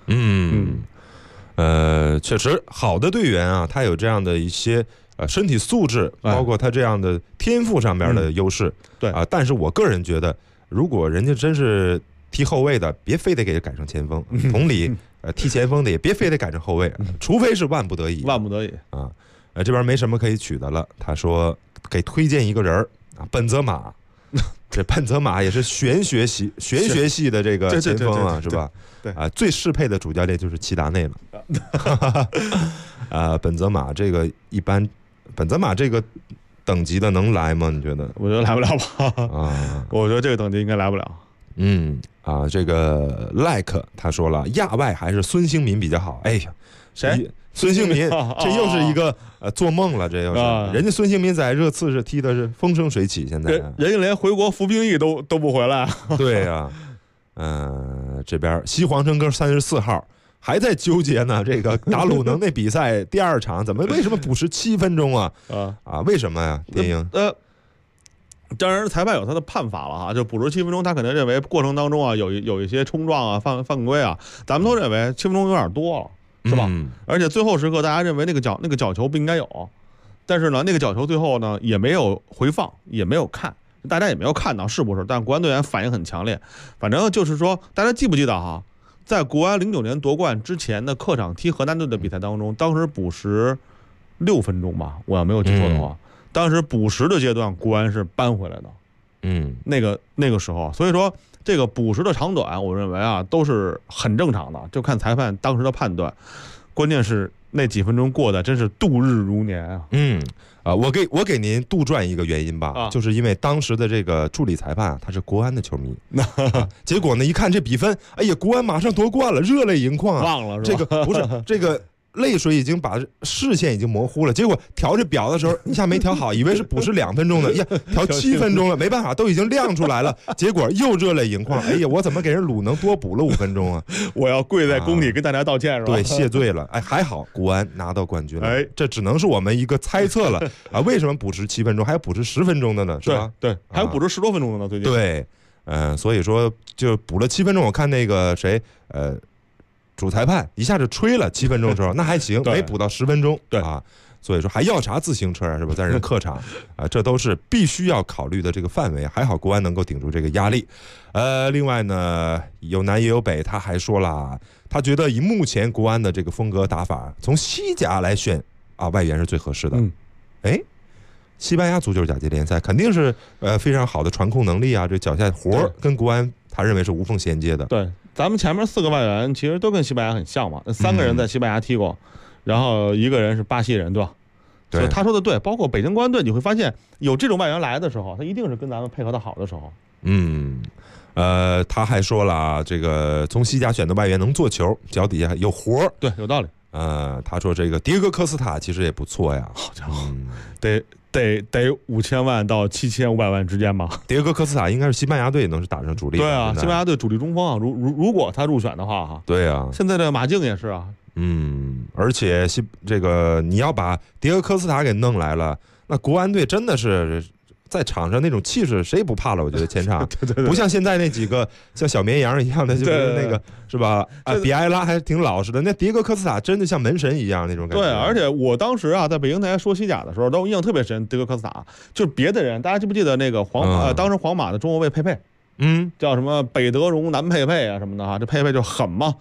确实好的队员啊，他有这样的一些身体素质，包括他这样的天赋上面的优势。 对啊，但是我个人觉得，如果人家真是踢后卫的，别非得给改成前锋。同理，踢前锋的也别非得改成后卫，除非是万不得已。 万不得已啊。这边没什么可以取的了。他说给推荐一个人啊，本泽马。这本泽马也是玄学系的这个前锋啊，是吧？ 对啊，最适配的主教练就是齐达内了。本泽马这个一般，本泽马这个等级的能来吗？你觉得？ 我觉得来不了吧。啊，我觉得这个等级应该来不了。 这个 like 他说了，亚外还是孙兴民比较好。哎呀， 谁？ 孙兴民，这又是一个做梦了，这又是人家孙兴民在热刺是踢的是风生水起，现在人家连回国服兵役都不回来。 对呀，这边西黄生哥34号还在纠结呢，这个打鲁能那比赛第2场为什么补时7分钟啊？为什么呀？电影当然，裁判有他的判法了哈，就补时7分钟，他可能认为过程当中啊有一些冲撞啊、犯规啊，咱们都认为7分钟有点多了。是吧？而且最后时刻，大家认为那个角球不应该有，但是呢，那个角球最后呢也没有回放，也没有看，大家也没有看到是不是？但国安队员反应很强烈。反正就是说，大家记不记得哈，在国安09年夺冠之前的客场踢河南队的比赛当中，当时补时6分钟吧，我要没有记错的话，当时补时的阶段，国安是扳回来的。那个时候，所以说。这个补时的长短，我认为啊都是很正常的，就看裁判当时的判断。关键是那几分钟过得真是度日如年啊！ 我给您杜撰一个原因吧，就是因为当时的这个助理裁判他是国安的球迷，结果呢一看这比分，哎呀，国安马上夺冠了，热泪盈眶啊！ 忘了这个不是这个。泪水已经把视线已经模糊了，结果调这表的时候一下没调好，以为是补时2分钟的，呀，调7分钟了，没办法，都已经亮出来了，结果又热泪盈眶。哎呀，我怎么给人鲁能多补了5分钟啊？ 我要跪在宫里跟大家道歉是吧？ 对，谢罪了。哎，还好国安拿到冠军了。哎，这只能是我们一个猜测了啊。为什么补时7分钟，还有补时10分钟的呢？是吧？ 对，还有补时10多分钟的呢，最近。 对，所以说就补了7分钟。我看那个谁，主裁判一下就吹了7分钟之后，那还行，没补到10分钟， 对啊，所以说还要啥自行车啊，是吧？在人客场啊，这都是必须要考虑的这个范围。还好国安能够顶住这个压力。另外呢，有南也有北，他还说了，他觉得以目前国安的这个风格打法，从西甲来选啊，外援是最合适的。西班牙足球甲级联赛肯定是非常好的传控能力啊，这脚下活跟国安他认为是无缝衔接的。 对。咱们前面4个外援其实都跟西班牙很像嘛，3个人在西班牙踢过，然后1个人是巴西人，对吧？ 对， 他说的对，包括北京国安队，你会发现有这种外援来的时候，他一定是跟咱们配合的好的时候。 他还说了啊，这个从西甲选的外援能做球，脚底下有活， 对，有道理。 他说这个迭戈科斯塔其实也不错呀， 好家伙，得5000万到7500万之间吧。 迭戈科斯塔应该是西班牙队能是打上主力的。 对啊，西班牙队主力中锋啊，如果他入选的话哈。 对啊， 现在的马竞也是啊。 而且这个你要把迭戈科斯塔给弄来了，那国安队真的是在场上那种气势谁不怕了？我觉得前场对， 不像现在那几个像小绵羊一样的，就是那个是吧？比埃拉还挺老实的，那迭戈科斯塔真的像门神一样那种感觉。 对，而且我当时啊，在北京台说西甲的时候，都印象特别深。迭戈科斯塔就是别的人，大家记不记得那个当时皇马的中后卫佩佩？叫什么北德容南佩佩啊什么的哈，这佩佩就狠嘛。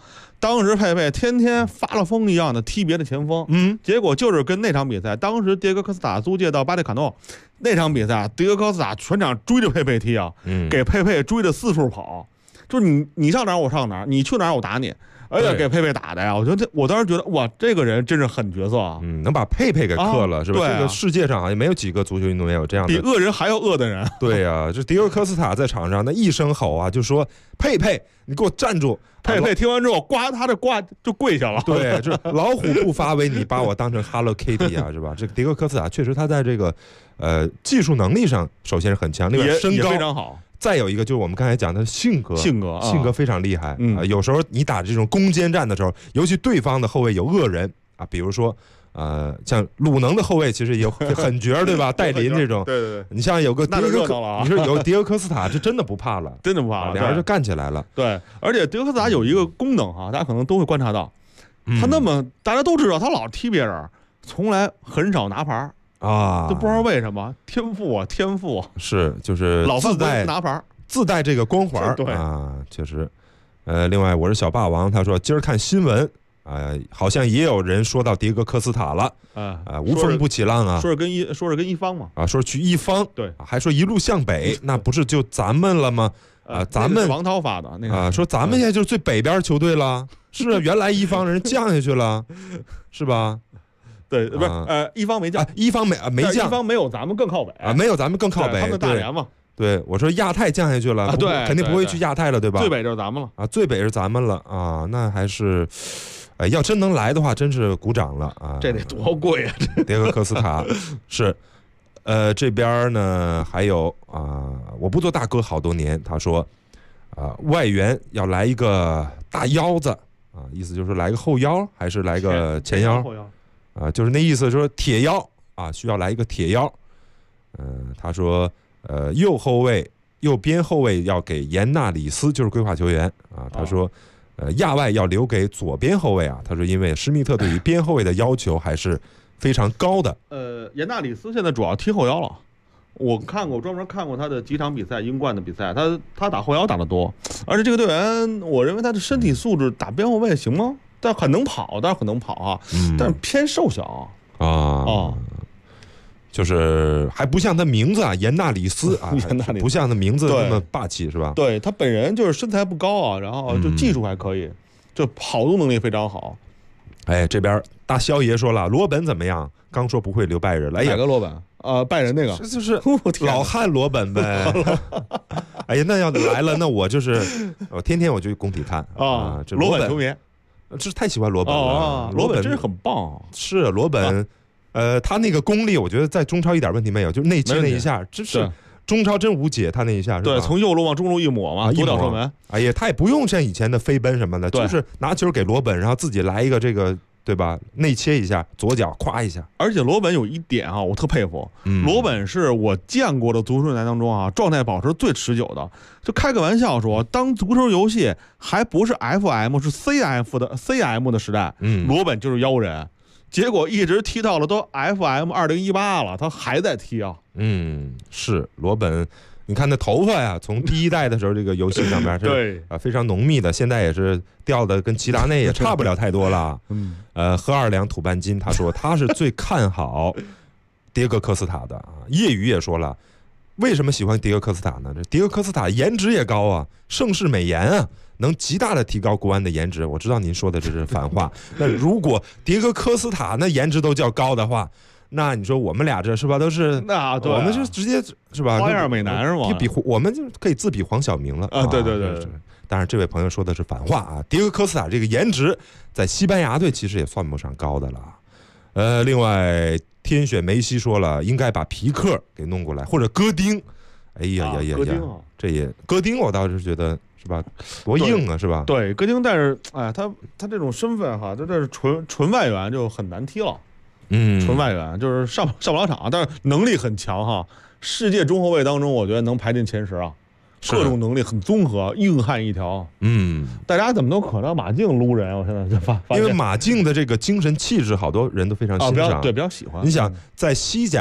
当时佩佩天天发了疯一样的踢别的前锋，结果就是跟那场比赛，当时迭戈科斯塔租借到巴列卡诺那场比赛，迭戈科斯塔全场追着佩佩踢啊，给佩佩追着四处跑，就是你上哪儿我上哪儿，你去哪儿我打你。而且给佩佩打的呀，我当时觉得哇，这个人真是狠角色啊， 能把佩佩给克了，是吧？ 对这个世界上好像没有几个足球运动员有这样的， 比恶人还要恶的人。 对呀，这迭戈科斯塔在场上那一声吼啊，就说佩佩，你给我站住！ 佩佩听完之后，他这就跪下了。 对，这老虎不发威，你把我当成 Hello Kitty 啊，是吧？这个迭戈科斯塔确实他在这个技术能力上首先是很强，另外身高也非常好。 再有一个就是我们刚才讲的性格非常厉害啊。有时候你打这种攻坚战的时候，尤其对方的后卫有恶人啊，比如说像鲁能的后卫其实也有狠角，对吧？戴林这种， 对， 你像有个那热闹了， 你说有迭戈科斯塔，这真的不怕了， 真的不怕了， 俩人就干起来了。 对，而且迭戈科斯塔有一个功能哈，大家可能都会观察到，他那么大家都知道他老踢别人，从来很少拿牌。啊，就不知道为什么天赋啊， 是就是老自带拿牌， 自带这个光环， 对啊，确实。另外我是小霸王，他说今儿看新闻好像也有人说到迭戈科斯塔了无风不起浪啊， 说是跟一方嘛说去一方， 对， 还说一路向北，那不是就咱们了吗？咱们王涛发的那个说咱们现在就是最北边球队了，是啊，原来一方人降下去了，是吧？ 对，不是一方没降， 一方没降， 一方没有咱们更靠北没有咱们更靠北， 他们大连嘛。 对，我说亚太降下去了， 对， 肯定不会去亚太了，对吧？ 最北就是咱们了啊，最北是咱们了啊，那还是，要真能来的话，真是鼓掌了啊！ 这得多贵啊！ 迭戈科斯塔是，这边呢还有我不做大哥好多年，他说外援要来一个大腰子意思就是来个后腰还是来个前腰？ 后腰就是那意思，说铁腰需要来一个铁腰。他说右边后卫要给严纳里斯，就是规划球员他说亚外要留给左边后卫他说因为施密特对于边后卫的要求还是非常高的。 严纳里斯现在主要踢后腰了。我专门看过他的几场比赛，英冠的比赛，他打后腰打得多，而且这个队员，我认为他的身体素质打边后卫行吗？但很能跑，但是偏瘦小就是还不像他名字严纳里斯不像他名字那么霸气，是吧？ 对，他本人就是身材不高然后就技术还可以，就跑动能力非常好。 这边大肖爷说了，罗本怎么样？刚说不会留拜仁了， 哪个罗本？拜仁那个， 就是老汉罗本呗。哎呀，那要来了，那我天天我就工体看这罗本球迷， 这太喜欢罗本了。 罗本真是很棒， 是罗本，他那个功力，我觉得在中超一点问题没有，就是内切那一下，真是中超真无解，他那一下是吧？ 对，从右路往中路一抹嘛，左脚射门。 哎呀，他也不用像以前的飞奔什么的，就是拿球给罗本，然后自己来一个这个。对吧？内切一下，左脚夸一下。 而且罗本有一点我特佩服。罗本是我见过的足球员当中状态保持最持久的。就开个玩笑说，当足球游戏还不是 FM 是 CM 的时代，罗本就是妖人。结果一直踢到了都 FM 2018了，他还在踢啊。 是罗本。你看那头发呀，从第一代的时候这个游戏上面是非常浓密的，现在也是掉的跟齐达内也差不了太多了。何二两土半斤，他说他是最看好迭戈科斯塔的业余也说了，为什么喜欢迭戈科斯塔呢？这迭戈科斯塔颜值也高盛世美颜能极大的提高国安的颜值。我知道您说的这是反话，那如果迭戈科斯塔那颜值都叫高的话，那你说我们俩这是吧？都是我们是直接是吧？ 花样美男是吗？ 我们就可以自比黄晓明了对。 当然，这位朋友说的是反话迭戈科斯塔这个颜值在西班牙队其实也算不上高的了。另外，天选梅西说了，应该把皮克给弄过来，或者戈丁。哎呀，这也戈丁，我倒是觉得是吧？多硬是吧？ 对，戈丁，但是他这种身份这是纯外援就很难踢了。纯外援就是上不了场，但是能力很强世界中后卫当中，我觉得能排进前10各种能力很综合，硬汉一条。大家怎么都可能马竞撸人？我现在就发现， 因为马竞的这个精神气质，好多人都非常欣赏， 比较喜欢。 你想在西甲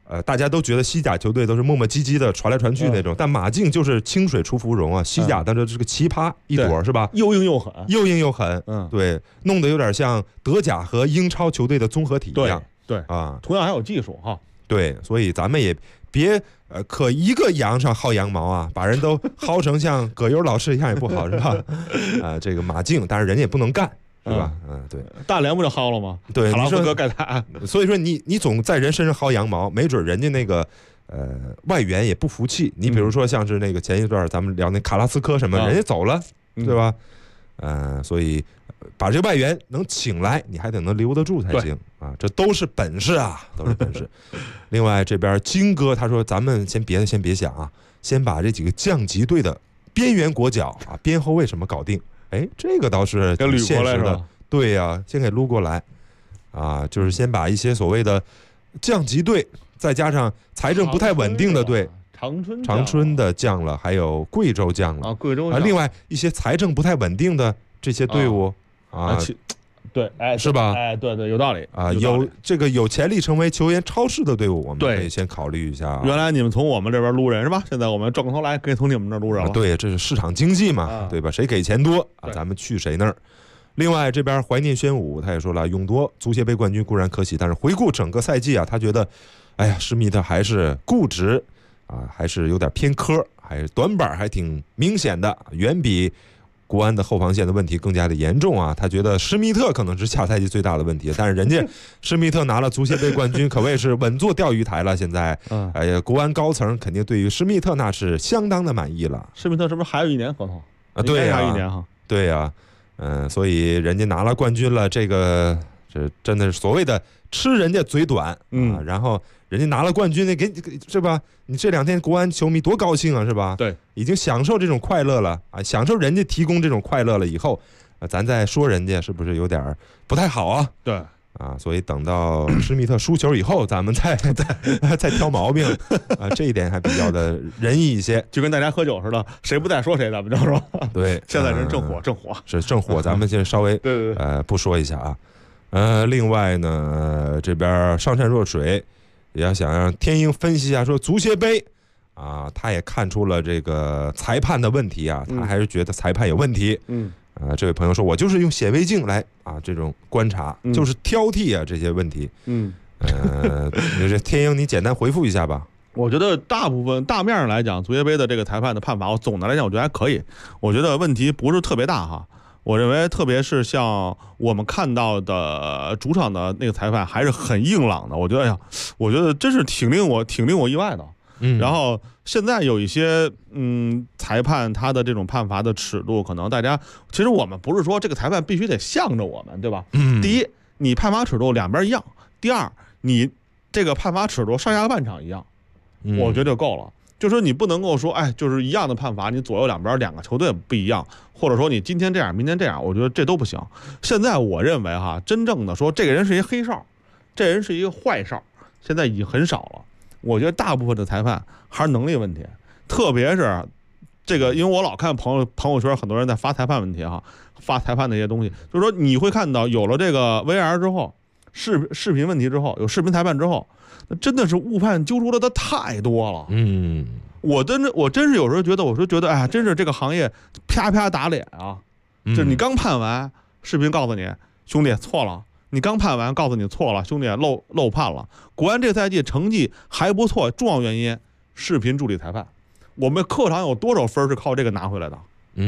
大家都觉得西甲球队都是磨磨唧唧的传来传去那种，但马竞就是清水出芙蓉啊，西甲的这个奇葩一朵是吧？ 又硬又狠， 又硬又狠，对，弄得有点像德甲和英超球队的综合体一样， 对啊，同样还有技术哈， 对，所以咱们也别可一个羊上薅羊毛啊，把人都薅成像葛优老师一样也不好是吧？这个马竞，但是人家也不能干。是吧？对， 大连不就薅了吗？ 对， 卡拉夫哥盖塔。 所以说你总在人身上薅羊毛，没准人家那个外援也不服气。你比如说像是那个前一段咱们聊那卡拉斯科什么，人家走了，对吧？所以把这个外援能请来，你还得能留得住才行啊！这都是本事啊，都是本事。另外这边金哥他说，咱们先别想啊，先把这几个降级队的边缘国脚啊、边后卫什么搞定。哎，这个倒是挺现实的，对呀，先给撸过来，啊，就是先把一些所谓的降级队，再加上财政不太稳定的队，长春的降了，还有贵州降了， 贵州另外一些财政不太稳定的这些队伍对， 是吧？ 对，有道理啊，有这个有潜力成为球员超市的队伍，我们可以先考虑一下。 原来你们从我们这边撸人是吧？现在我们转过头来可以从你们那儿撸人了。 对，这是市场经济嘛，对吧？谁给钱多啊，咱们去谁那儿。另外这边怀念宣武他也说了，勇夺足协杯冠军固然可喜，但是回顾整个赛季啊，他觉得，哎呀，施密特还是固执啊，还是有点偏科，还是短板还挺明显的，远比国安的后防线的问题更加的严重啊！他觉得施密特可能是下赛季最大的问题，但是人家施密特拿了足协杯冠军，可谓是稳坐钓鱼台了。现在，哎呀，国安高层肯定对于施密特那是相当的满意了。 施密特是不是还有1年合同啊？对呀， 还有1年哈。 对呀，所以人家拿了冠军了，这真的是所谓的吃人家嘴短啊，然后人家拿了冠军，那给是吧？你这2天国安球迷多高兴啊，是吧？ 对， 已经享受这种快乐了啊，享受人家提供这种快乐了以后，咱再说人家是不是有点不太好啊？ 对啊，所以等到施密特输球以后，咱们再挑毛病啊，这一点还比较的仁义一些， 就跟大家喝酒似的，谁不在说谁，咱们知道吧？ 对， 现在人正火是正火，咱们先稍微对不说一下啊。另外呢，这边上善若水也要想让天鹰分析一下，说足协杯啊，他也看出了这个裁判的问题啊，他还是觉得裁判有问题。这位朋友说，我就是用显微镜来啊，这种观察，就是挑剔啊这些问题。这天鹰，你简单回复一下吧。 我觉得大面上来讲，足协杯的这个裁判的判罚，我总的来讲我觉得还可以。我觉得问题不是特别大哈。我认为，特别是像我们看到的主场的那个裁判，还是很硬朗的。我觉得真是挺令我意外的。然后现在有一些裁判他的这种判罚的尺度，可能大家其实我们不是说这个裁判必须得向着我们，对吧？第一，你判罚尺度两边一样；第二，你这个判罚尺度上下半场一样，我觉得就够了。就是你不能够说，哎，就是一样的判罚，你左右两边2个球队不一样，或者说你今天这样，明天这样，我觉得这都不行。现在我认为哈，真正的说这个人是一黑哨，这人是一个坏哨，现在已经很少了。我觉得大部分的裁判还是能力问题，特别是这个，因为我老看朋友圈，很多人在发裁判问题哈，发裁判那些东西，就是说你会看到有了这个 VR 之后，视频问题之后，有视频裁判之后。那真的是误判揪出来的太多了。我真是有时候觉得，哎呀，真是这个行业啪啪打脸啊！就是你刚判完，视频告诉你兄弟错了；你刚判完，告诉你错了，兄弟漏判了。国安这个赛季成绩还不错，重要原因视频助理裁判。我们客场有多少分是靠这个拿回来的？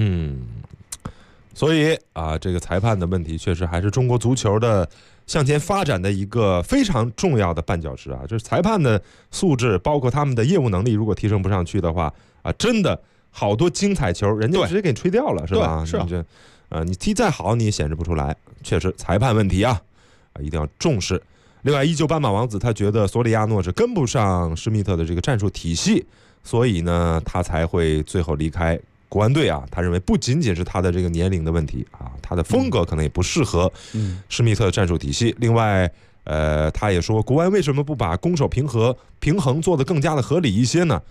所以啊，这个裁判的问题确实还是中国足球的向前发展的一个非常重要的绊脚石啊！就是裁判的素质，包括他们的业务能力，如果提升不上去的话啊，真的好多精彩球人家直接给你吹掉了，是吧？ 是啊， 你踢再好，你也显示不出来。确实，裁判问题啊，一定要重视。另外，依旧斑马王子他觉得索里亚诺是跟不上施密特的这个战术体系，所以呢，他才会最后离开国安队啊。他认为不仅仅是他的这个年龄的问题啊，他的风格可能也不适合施密特的战术体系。另外，他也说国安为什么不把攻守平衡做得更加的合理一些呢？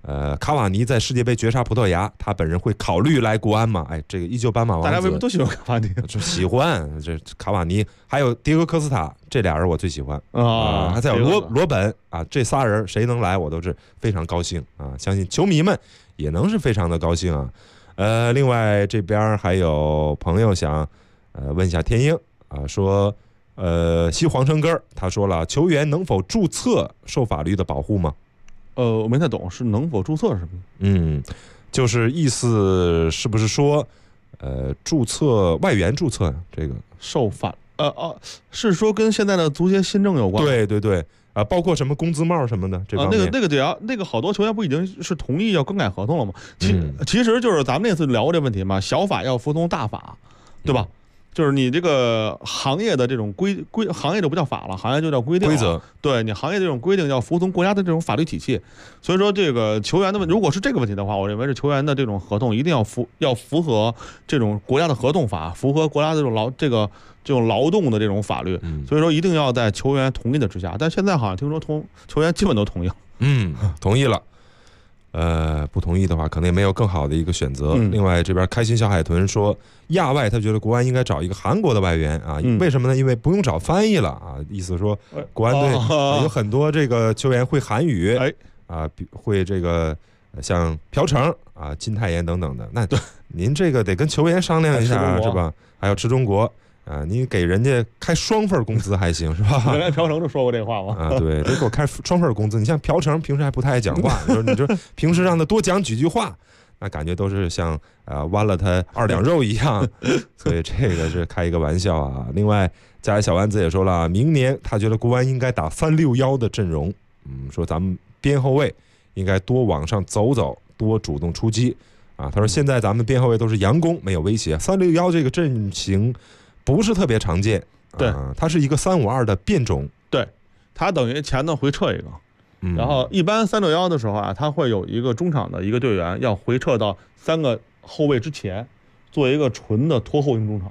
卡瓦尼在世界杯绝杀葡萄牙，他本人会考虑来国安吗？哎，这个依旧斑马王子， 大家为什么都喜欢卡瓦尼？ 就喜欢这卡瓦尼，还有迭戈科斯塔，这俩人我最喜欢啊。还有罗本啊，这仨人谁能来我都是非常高兴啊，相信球迷们也能是非常的高兴啊。另外这边还有朋友想问一下天鹰啊，说西黄生根他说了，球员能否注册受法律的保护吗？ 我没太懂，是能否注册是什么？ 就是意思是不是说，注册外援注册这个受法是说跟现在的足协新政有关？ 对，包括什么工资帽什么的这方面。 那个好多球员不已经是同意要更改合同了吗？其实就是咱们那次聊过这问题嘛，小法要服从大法，对吧？就是你这个行业的这种行业就不叫法了，行业就叫规定规则。 对你行业这种规定要服从国家的这种法律体系。所以说这个球员的如果是这个问题的话，我认为是球员的这种合同一定要符合这种国家的合同法，符合国家的这种劳动的这种法律。所以说一定要在球员同意的之下。但现在好像听说球员基本都同意了。 同意了。不同意的话，可能也没有更好的一个选择。另外，这边开心小海豚说，亚外他觉得国安应该找一个韩国的外援啊，为什么呢？因为不用找翻译了啊，意思说国安队有很多这个球员会韩语，会这个像朴成啊、金泰妍等等的。那您这个得跟球员商量一下是吧？还有吃中国。你给人家开双份工资还行是吧？ 原来朴成就说过这话吗？ 对，得给我开双份工资。你像朴成平时还不太爱讲话，你说平时让他多讲几句话，那感觉都是像剜了他2两肉一样。所以这个是开一个玩笑啊。另外，家里小丸子也说了，明年他觉得国安应该打361的阵容。说咱们边后卫应该多往上走走，多主动出击啊。他说现在咱们边后卫都是佯攻，没有威胁。361这个阵型不是特别常见， 对， 它是一个352的变种， 对，它等于前头回撤一个，然后一般361的时候啊，它会有一个中场的一个队员要回撤到3个后卫之前，做一个纯的拖后型中场。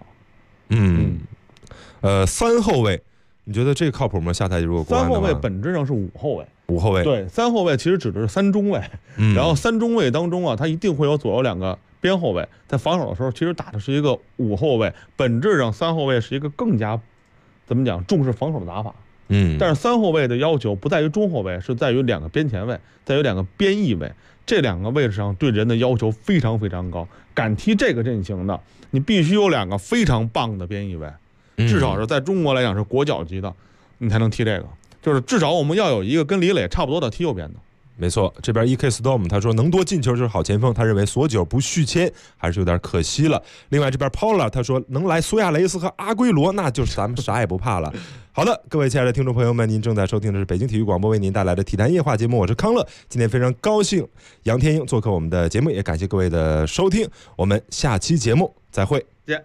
3后卫，你觉得这个靠谱吗？下台如果国安的话 3后卫本质上是5后卫 ，5后卫， 对，3后卫其实指的是3中卫，然后3中卫当中啊，它一定会有左右2个。边后卫在防守的时候，其实打的是一个5后卫，本质上3后卫是一个更加怎么讲重视防守的打法。但是3后卫的要求不在于中后卫，是在于2个边前卫，在于2个边翼卫，这2个位置上对人的要求非常非常高。敢踢这个阵型的，你必须有2个非常棒的边翼卫，至少是在中国来讲是国脚级的，你才能踢这个。就是至少我们要有一个跟李磊差不多的踢右边的。 没错，这边 EK Storm 他说能多进球就是好前锋，他认为索9不续签还是有点可惜了。另外这边 Paula 他说能来苏亚雷斯和阿圭罗，那就是咱们啥也不怕了。好的，各位亲爱的听众朋友们，您正在收听的是北京体育广播为您带来的体坛夜话节目，我是康乐。今天非常高兴杨天鹰做客我们的节目，也感谢各位的收听，我们下期节目再会。 见。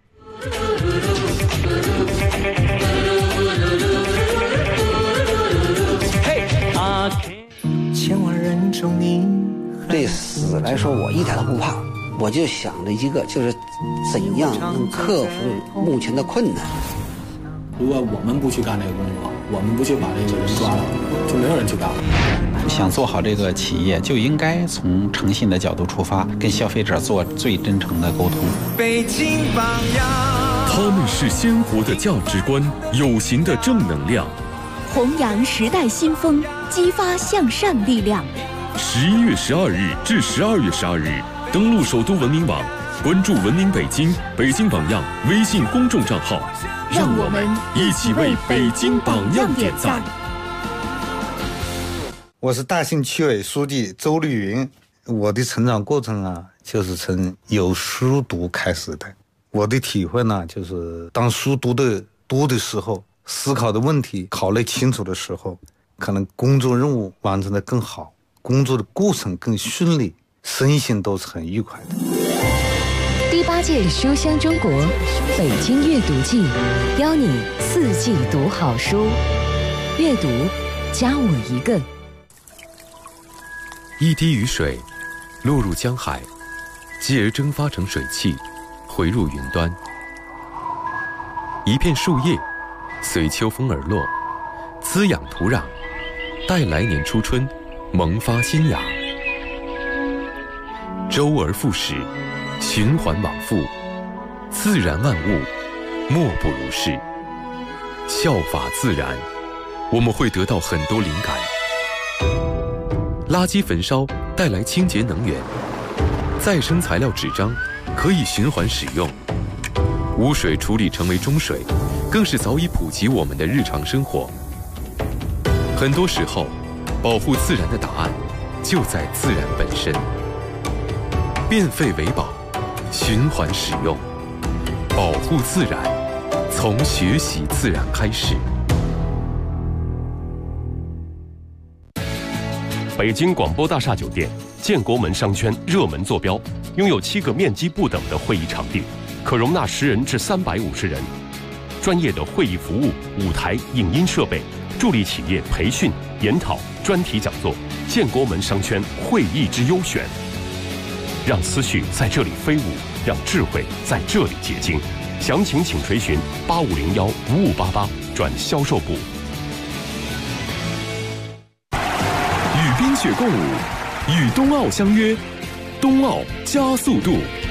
对死来说，我一点都不怕，我就想着一个，就是怎样能克服目前的困难。 如果我们不去干这个工作，我们不去把这个人抓了，就没有人去干了。 想做好这个企业，就应该从诚信的角度出发，跟消费者做最真诚的沟通。 北京榜样， 他们是鲜活的价值观，有形的正能量， 弘扬时代新风，激发向上力量。 11月12日至12月12日，登录首都文明网，关注文明北京、北京榜样微信公众账号， 让我们一起为北京榜样点赞。 我是大兴区委书记周丽云。我的成长过程啊，就是从有书读开始的。我的体会呢，就是当书读的多的时候，思考的问题考虑清楚的时候，可能工作任务完成的更好，工作的过程更顺利，身心都是很愉快的。 第8届书香中国北京阅读季，邀你4季读好书，阅读加我一个。 一滴雨水落入江海，继而蒸发成水汽，回入云端。一片树叶随秋风而落，滋养土壤，待来年初春萌发新芽。 周而复始，循环往复，自然万物莫不如是。效法自然，我们会得到很多灵感。垃圾焚烧带来清洁能源，再生材料纸张可以循环使用，污水处理成为中水，更是早已普及我们的日常生活。很多时候，保护自然的答案就在自然本身。变废为宝，循环使用，保护自然，从学习自然开始。 北京广播大厦酒店建国门商圈热门坐标，拥有7个面积不等的会议场地，可容纳10人至350人。专业的会议服务、舞台、影音设备，助力企业培训、研讨、专题讲座。建国门商圈会议之优选，让思绪在这里飞舞，让智慧在这里结晶。详情请垂询8501-5588转销售部。 与冰雪共舞，与冬奥相约，冬奥加速度。